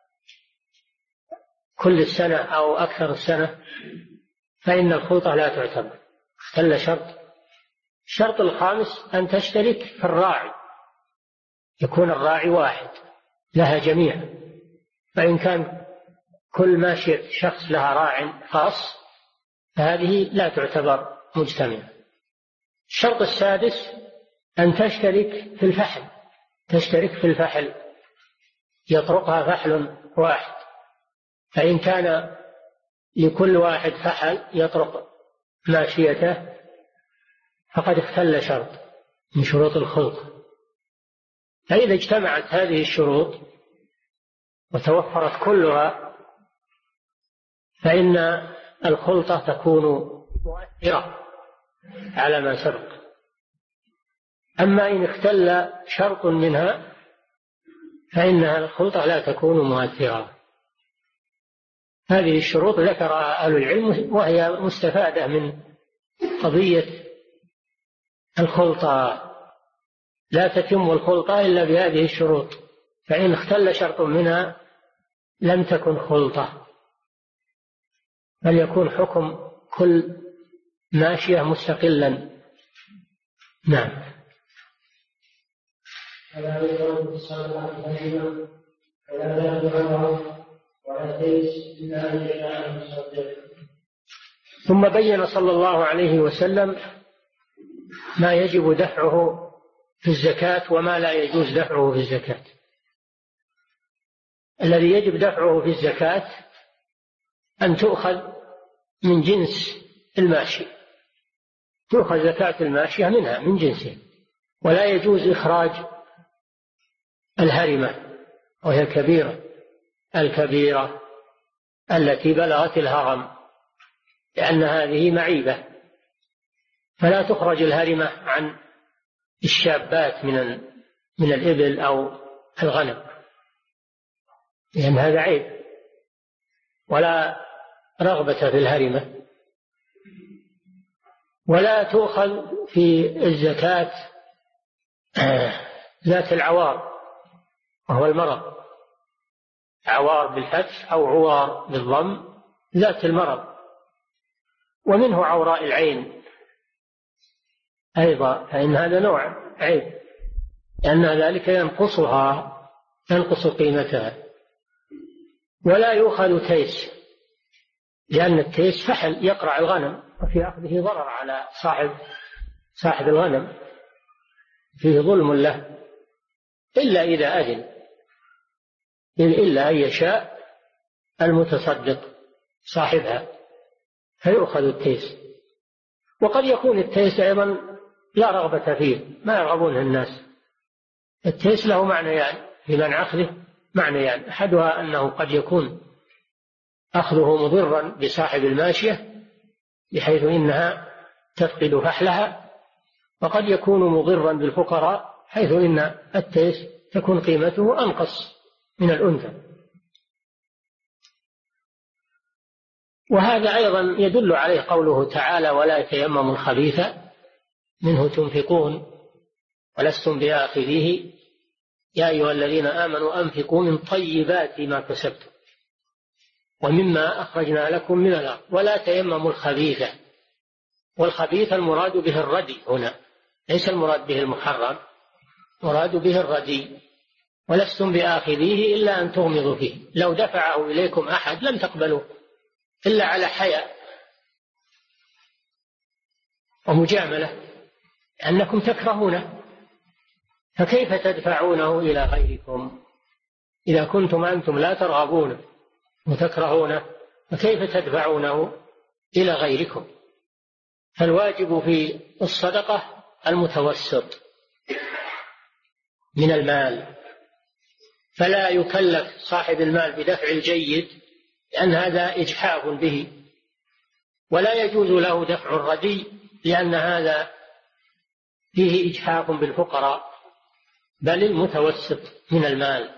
كل السنة أو أكثر السنة، فإن الخلطة لا تعتبر، اختل شرط الشرط الخامس أن تشترك في الراعي، يكون الراعي واحد لها جميعا، فإن كان كل ماشية شخص لها راع خاص فهذه لا تعتبر مجتمعة. الشرط السادس أن تشترك في الفحل، تشترك في الفحل، يطرقها فحل واحد، فإن كان لكل واحد فحل يطرق ماشيته فقد اختل شرط من شروط الخلق. فإذا اجتمعت هذه الشروط وتوفرت كلها فإن الخلطة تكون مؤثرة على ما سبق. أما إن اختل شرط منها فإنها الخلطة لا تكون مؤثرة. هذه الشروط ذكرها أهل العلم وهي مستفادة من قضية الخلطة، لا تتم الخلطة إلا بهذه الشروط، فإن اختل شرط منها لم تكن خلطة، بل يكون حكم كل ماشية مستقلا. نعم. ثم بين صلى الله عليه وسلم ما يجب دفعه في الزكاة وما لا يجوز دفعه في الزكاة. الذي يجب دفعه في الزكاة أن تؤخذ من جنس الماشية، تؤخذ زكاة الماشية منها من جنسها، ولا يجوز إخراج الهرمة وهي الكبيرة التي بلغت الهرم، لأن هذه معيبة، فلا تخرج الهرمة عن الشابات من الإبل أو الغنم، لأن هذا عيب، ولا رغبة في الهرمة. ولا تؤخذ في الزكاة ذات العوار، وهو المرض، عوار بالفتح أو عوار بالضم، ذات المرض. ومنه عوراء العين أيضا، فإن هذا نوع عيب، لأن ذلك ينقص قيمتها. ولا يؤخذ تيس، لأن التيس فحل يقرع الغنم، وفي أخذه ضرر على صاحب الغنم، فيه ظلم له، إلا إذا أذن، إلا أن يشاء المتصدق صاحبها فيؤخذ التيس. وقد يكون التيس أيضا لا رغبة فيه، ما يرغبونه الناس. التيس له معنيان في منع أخذه، معنيان: أحدها أنه قد يكون أخذه مضرا بصاحب الماشية بحيث إنها تفقد فحلها، وقد يكون مضرا بالفقراء حيث إن التيس تكون قيمته أنقص من الأنثى. وهذا أيضا يدل عليه قوله تعالى: ولا يتيمموا الخبيث منه تنفقون ولستم بآخذيه يا أيها الذين آمنوا أنفقوا من طيبات ما كسبتم ومما أخرجنا لكم من الأرض ولا تيمموا الخبيث. والخبيث المراد به الردي هنا، ليس المراد به المحرم، مراد به الردي. ولستم بآخذيه إلا أن تغمضوا فيه، لو دفعه إليكم أحد لم تقبلوا إلا على حياء ومجاملة، لأنكم تكرهونه، فكيف تدفعونه إلى غيركم إذا كنتم أنتم لا ترغبونه وتكرهونه؟ فكيف تدفعونه إلى غيركم؟ فالواجب في الصدقة المتوسط من المال، فلا يكلف صاحب المال بدفع الجيد لأن هذا إجحاف به، ولا يجوز له دفع الردي لأن هذا فيه إجحاف بالفقراء، بل المتوسط من المال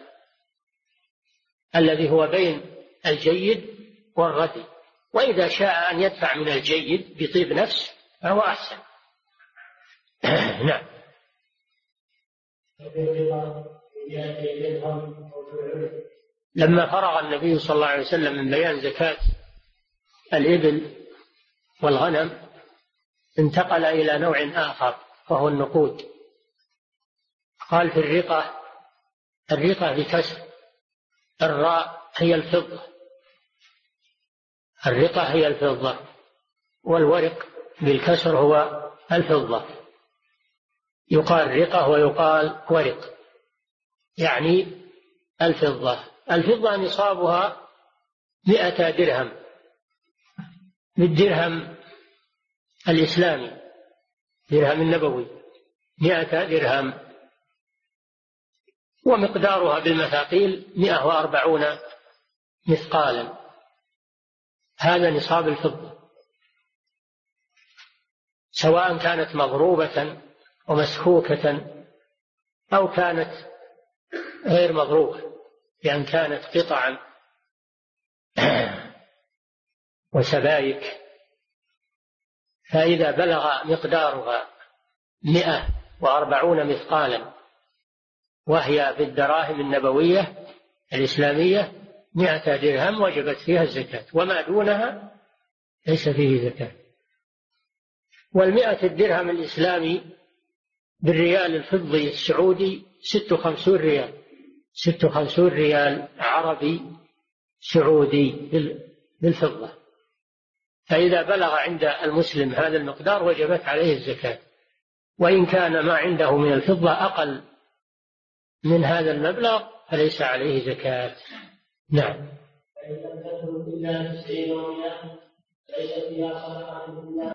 الذي هو بين الجيد والردي. وإذا شاء أن يدفع من الجيد بطيب نفس فهو أحسن. نعم. لما فرغ النبي صلى الله عليه وسلم من بيان زكاة الإبل والغنم انتقل إلى نوع آخر وهو النقود. قال في الرقة بكسر الراء هي الفضة، الرقة هي الفضة، والورق بالكسر هو الفضة. يقال رقة ويقال ورق، يعني الفضة. الفضة نصابها 100 درهم بالدرهم الإسلامي، درهم النبوي 100 درهم، ومقدارها بالمثاقيل 140 مثقالا. هذا نصاب الفضة، سواء كانت مضروبة ومسكوكة أو كانت غير مضروبة، لأن كانت قطعا وسبائك. فإذا بلغ مقدارها 140 مثقالا، وهي بالدراهم النبوية الإسلامية 100 درهم، وجبت فيها الزكاة، وما دونها ليس فيه زكاة. 100 الدرهم الإسلامي بالريال الفضي السعودي 56 ريال، 56 ريال عربي سعودي بالفضة. فإذا بلغ عند المسلم هذا المقدار وجبت عليه الزكاة، وإن كان ما عنده من الفضة أقل من هذا المبلغ فليس عليه زكاة. نعم. فإن لم تكن إلا 90 ليس فيها صدقة.